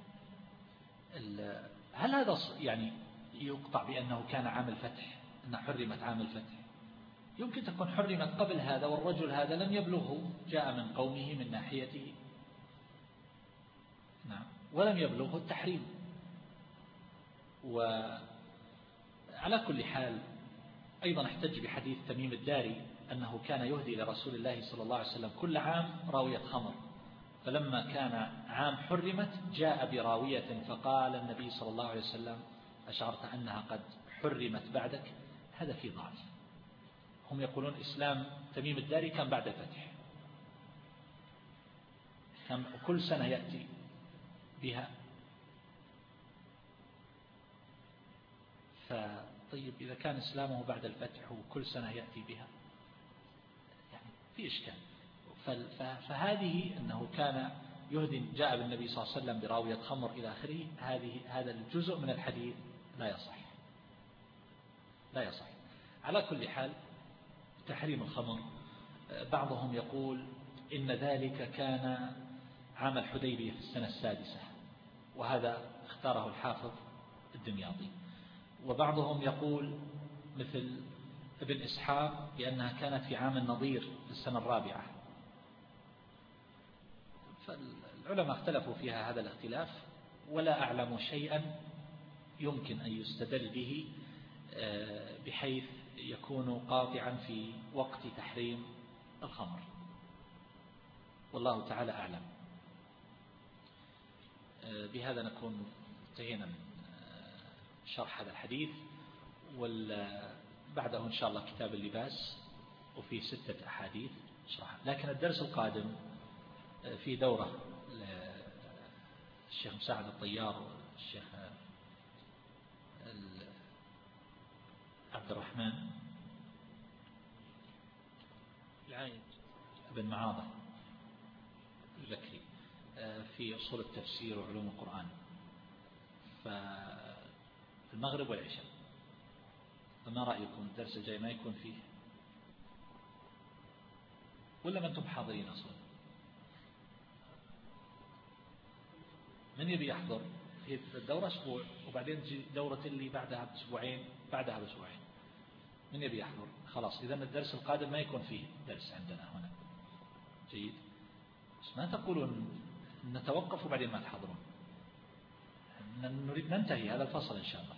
هل هذا يعني يقطع بأنه كان عام الفتح، أنها حرمت عام الفتح؟ يمكن تكون حرمت قبل هذا والرجل هذا لم يبلغه، جاء من قومه من ناحيته، نعم، ولم يبلغه التحريم. وعلى كل حال أيضا احتج بحديث تميم الداري أنه كان يهدي لرسول الله صلى الله عليه وسلم كل عام راوية خمر، فلما كان عام حرمت جاء براوية فقال النبي صلى الله عليه وسلم أشعرت أنها قد حرمت بعدك؟ هذا في ضعف. هم يقولون إسلام تميم الداري كان بعد الفتح، كان كل سنة يأتي بها. فطيب إذا كان إسلامه بعد الفتح وكل سنة يأتي بها يعني في إشكال. فهذه أنه كان يهدي جاء بالنبي صلى الله عليه وسلم براوية خمر إلى آخره، هذه هذا الجزء من الحديث لا يصح لا يصح. على كل حال تحريم الخمر بعضهم يقول إن ذلك كان عام الحديبية في السنة السادسة، وهذا اختاره الحافظ الدمياطي. وبعضهم يقول مثل ابن إسحاق بأنها كانت في عام النضير في السنة الرابعة. فالعلماء اختلفوا فيها هذا الاختلاف، ولا أعلم شيئا يمكن أن يستدل به بحيث يكون قاطعا في وقت تحريم الخمر، والله تعالى أعلم. بهذا نكون انتهينا من شرح هذا الحديث، وبعده إن شاء الله كتاب اللباس وفيه ستة أحاديث شرحها. لكن الدرس القادم في دورة الشيخ مساعد الطيار والشيخ عبد الرحمن العايد بن معاضة البكري في أصول التفسير وعلوم القرآن، فالمغرب والعشاء. فما رأيكم الدرس الجاي ما يكون فيه، ولا ما أنتم حاضرين أصلا؟ من يبي يحضر في الدورة أسبوع وبعدين تجي دورة اللي بعدها بأسبوعين بعدها بأسبوعين؟ من يبي يحضر؟ خلاص إذا الدرس القادم ما يكون فيه درس عندنا هنا. جيد، بس ما تقولون نتوقف وبعدين ما تحضرون، نريد ننتهي هذا الفصل إن شاء الله.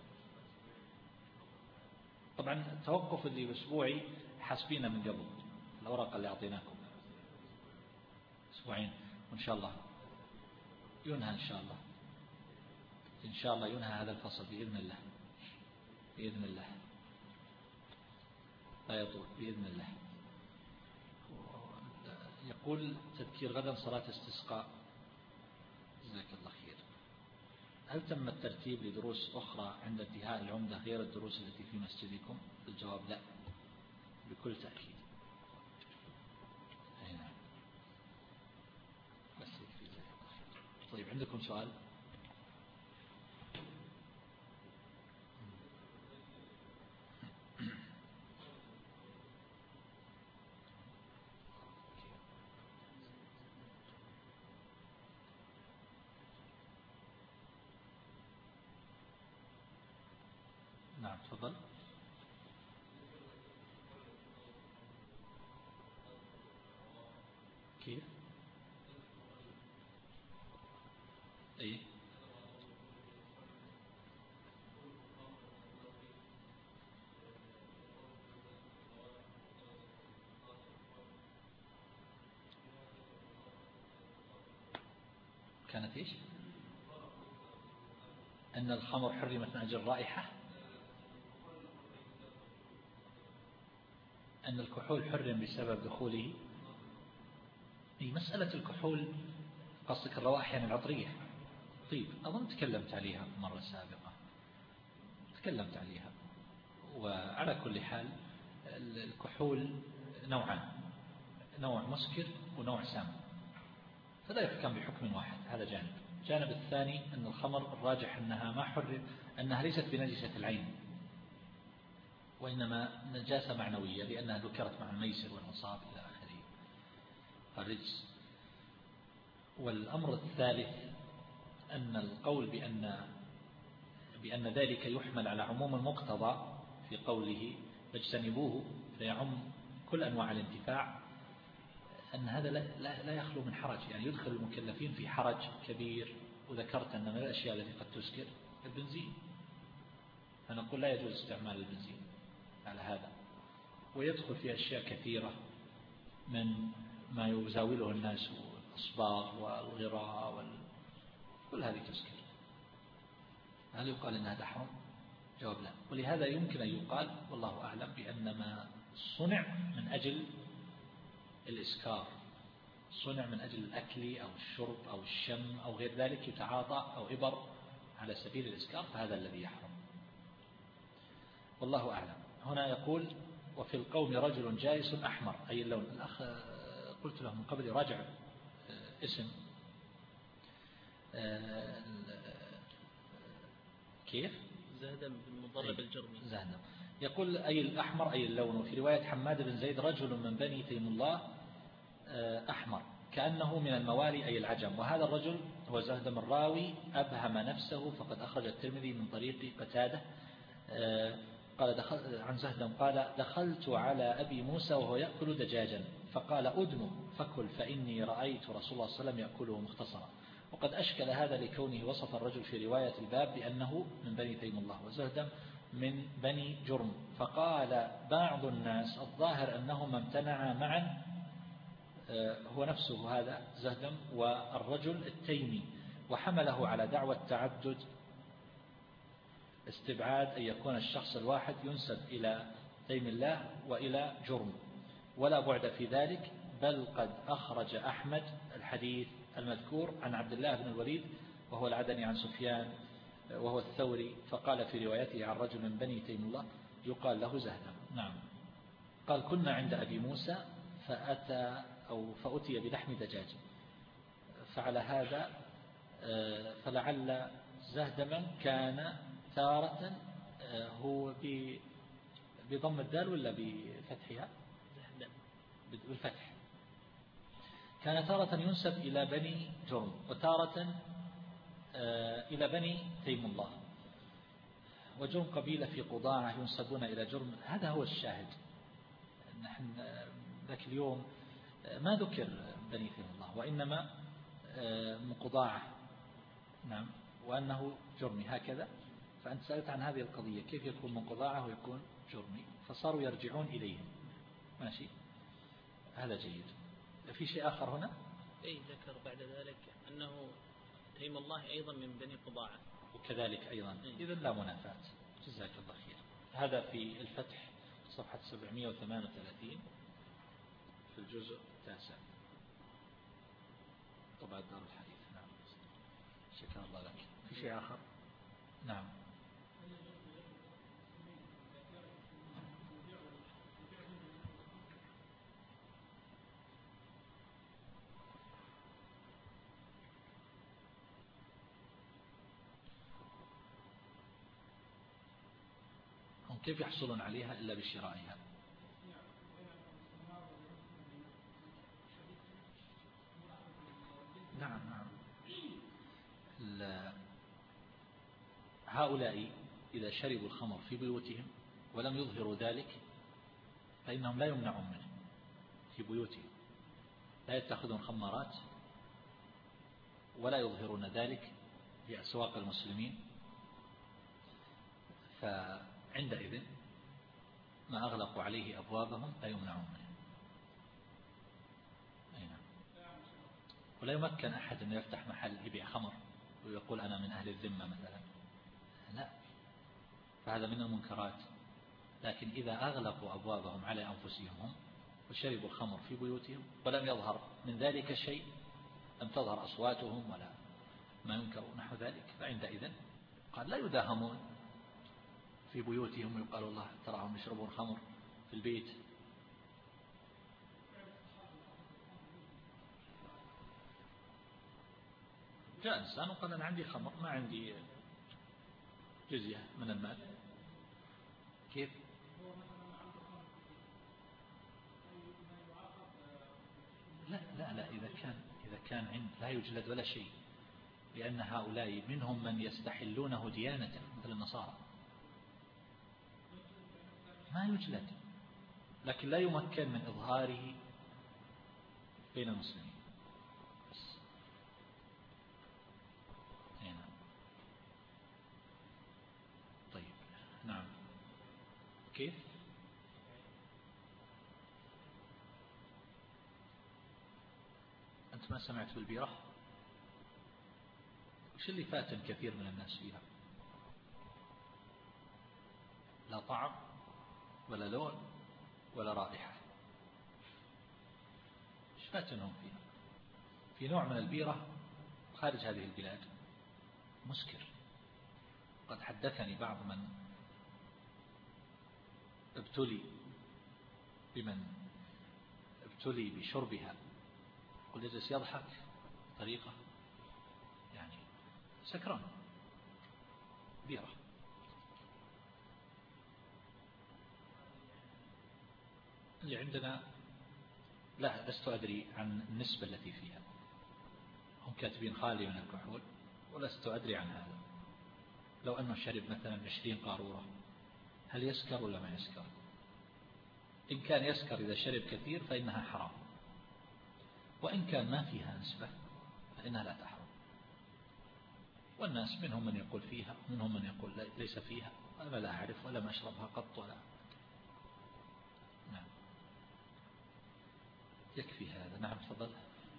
طبعا التوقف اللي بأسبوعي حاسبينه من قبل الأوراق اللي أعطيناكم أسبوعين، وإن شاء الله ينهى إن شاء الله إن شاء الله ينهى هذا الفصل بإذن الله بإذن الله لا يطول بإذن الله. يقول تذكير غدا صلاة استسقاء، جزاك الله خير. هل تم الترتيب لدروس أخرى عند انتهاء العمدة غير الدروس التي في مسجدكم؟ الجواب لا بكل تأكيد. هنا. بس يكفي جزاك الله خير. طيب عندكم سؤال؟ نعم تفضل. كيف؟ ايه كانت ايش؟ أن الخمر حرمت من أجل الرائحة، أن الكحول حرم بسبب دخوله. أي مسألة الكحول قصدك الروائح يعني العطرية. طيب أظن تكلمت عليها مرة سابقة، تكلمت عليها. وعلى كل حال الكحول نوعان، نوع مسكر ونوع سام، فلا يحكم بحكم واحد. هذا جانب. الجانب الثاني أن الخمر الراجح أنها ما حرم، أنها ليست بنجسة العين، وإنما نجاسة معنوية لأنها ذكرت مع الميسر والأنصاب إلى آخره الرجس. والأمر الثالث أن القول بأن بأن ذلك يحمل على عموم المقتضى في قوله فاجتنبوه فيعم كل أنواع الانتفاع، أن هذا لا, لا يخلو من حرج، يعني يدخل المكلفين في حرج كبير. وذكرت أن من الأشياء التي قد تسكر البنزين، فنقول لا يجوز استعمال البنزين على هذا. ويدخل في أشياء كثيرة من ما يزاوله الناس، الأصباغ والغراء وال... كل هذه تسكر. هل يقال أن هذا حرام؟ جواب لا. ولهذا يمكن أن يقال والله أعلم بأن ما صنع من أجل الإسكار، صنع من أجل الأكل أو الشرب أو الشم أو غير ذلك، يتعاطى أو إبر على سبيل الإسكار، فهذا الذي يحرم والله أعلم. هنا يقول وفي القوم رجل جالس أحمر، أي اللون. الأخ قلت له من قبل يراجع اسم كيف زهدم بن مضرب الجرمي. زهدم يقول أي الأحمر أي اللون. وفي رواية حماد بن زيد رجل من بني تيم الله أحمر كأنه من الموالي أي العجم. وهذا الرجل هو زهدم الراوي أبهم نفسه، فقد أخرج الترمذي من طريق قتادة قال دخل عن زهدم قال دخلت على أبي موسى وهو يأكل دجاجا فقال أدنه فكل فإني رأيت رسول الله صلى الله عليه وسلم يأكله مختصرا. وقد أشكل هذا لكونه وصف الرجل في رواية الباب بأنه من بني تيم الله وزهدم من بني جرم. فقال بعض الناس الظاهر أنهما امتنعا معا، هو نفسه هذا زهدم والرجل التيمي، وحمله على دعوة تعدد استبعاد أن يكون الشخص الواحد ينسب إلى تيم الله وإلى جرم، ولا بعد في ذلك، بل قد أخرج أحمد الحديث المذكور عن عبد الله بن الوليد وهو العدني عن سفيان وهو الثوري، فقال في روايته عن رجل من بني تيم الله يقال له زهدم. نعم. قال كنا عند أبي موسى فأتى أو فأتي بلحم دجاج، فعلى هذا فلعل زهدما كان تارة هو بضم الدال ولا بفتحها؟ بالفتح. كان تارة ينسب إلى بني جرم وتارة إلى بني تيم الله، وجرم قبيلة في قضاعة ينسبون إلى جرم. هذا هو الشاهد. نحن ذاك اليوم ما ذكر بني تيم الله وإنما من قضاعة. نعم. وأنه جرمي هكذا. فأنت سألت عن هذه القضية كيف يكون من قضاعة ويكون جرمي، فصاروا يرجعون إليهم. ماشي، هذا جيد. في شيء آخر هنا؟ أي ذكر بعد ذلك أنه تيم الله أيضا من بني قضاعة وكذلك أيضا. إذن لا منافاة. جزاك الله خير. هذا في الفتح صفحة سبعمائة وثمانية وثلاثين في الجزء التاسع. طبعا دار الحديث. نعم. شكرا الله لك. في شيء آخر؟ نعم. هم كيف يحصلون عليها إلا بشرائها؟ نعم نعم. هؤلاء إذا شربوا الخمر في بيوتهم ولم يظهروا ذلك فإنهم لا يمنعون منه في بيوتهم، لا يتخذون خمارات ولا يظهرون ذلك في أسواق المسلمين، فعندئذ ما أغلقوا عليه أبوابهم لا يمنعون منه. ولا يمكن أحد أن يفتح محل يبيع خمر ويقول أنا من أهل الذمة مثلا، لا، فهذا من المنكرات. لكن إذا أغلقوا أبوابهم على أنفسهم وشربوا الخمر في بيوتهم ولم يظهر من ذلك شيء، لم تظهر أصواتهم ولا ما ينكر نحو ذلك، فعندئذ قال لا يداهمون في بيوتهم ويقال الله تراهم يشربون خمر في البيت. جاء إنسان وقال أنا عندي خمر ما عندي جزية من المال. كيف؟ لا لا لا إذا كان إذا كان عند لا يجلد ولا شيء، لأن هؤلاء منهم من يستحلونه ديانة مثل النصارى، ما يجلد، لكن لا يمكن من إظهاره بين المسلمين. هنا. طيب نعم. كيف؟ أنت ما سمعت بالبيرة؟ وش اللي فاتن كثير من الناس فيها؟ لا طعم ولا لون ولا رائحة. ايش فاتنهم فيها؟ في نوع من البيرة خارج هذه البلاد مسكر. قد حدثني بعض من ابتلي بمن ابتلي بشربها، قل يجلس يضحك بطريقة يعني سكران. بيرة اللي عندنا لا لست أدري عن النسبة التي فيها، هم كاتبين خالي من الكحول ولست أدري عن هذا. لو أنه شرب مثلا عشرين قارورة هل يسكر ولا ما يسكر؟ إن كان يسكر إذا شرب كثير فإنها حرام، وإن كان ما فيها نسبة فإنها لا تحرم. والناس منهم من يقول فيها ومنهم من يقول ليس فيها. أنا لا أعرف ولم أشربها قط ولا. نعم. يكفي هذا. نعم تفضل.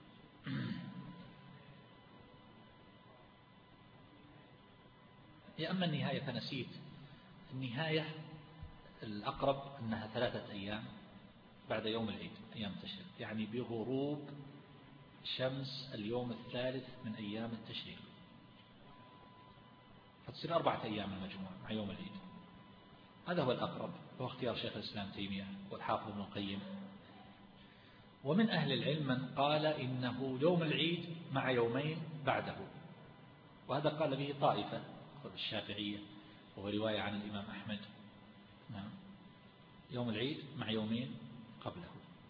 يا أما النهاية فنسيت. النهاية الأقرب أنها ثلاثة أيام بعد يوم العيد، أيام التشريق، يعني بغروب شمس اليوم الثالث من أيام التشريق، فتصير أربعة أيام المجموع مع يوم العيد. هذا هو الأقرب، وهو اختيار شيخ الإسلام تيمية والحافظ ابن القيم. ومن أهل العلم من قال إنه يوم العيد مع يومين بعده، وهذا قال به طائفة الشافعية، وهو رواية عن الإمام أحمد. نعم. يوم العيد مع يومين قبله،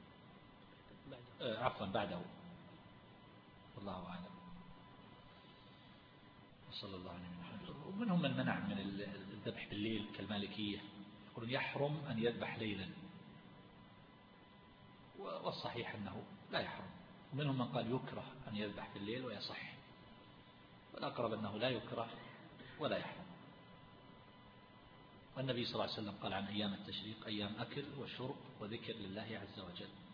آه عفوا بعده، والله أعلم. وصلى الله عليه وسلم. ومنهم من منع من الذبح بالليل كالمالكية، يقولون يحرم أن يذبح ليلا، والصحيح أنه لا يحرم. ومنهم من قال يكره أن يذبح في الليل ويصح، والأقرب أنه لا يكره ولا يحرم. والنبي صلى الله عليه وسلم قال عن أيام التشريق أيام أكل وشرب وذكر لله عز وجل.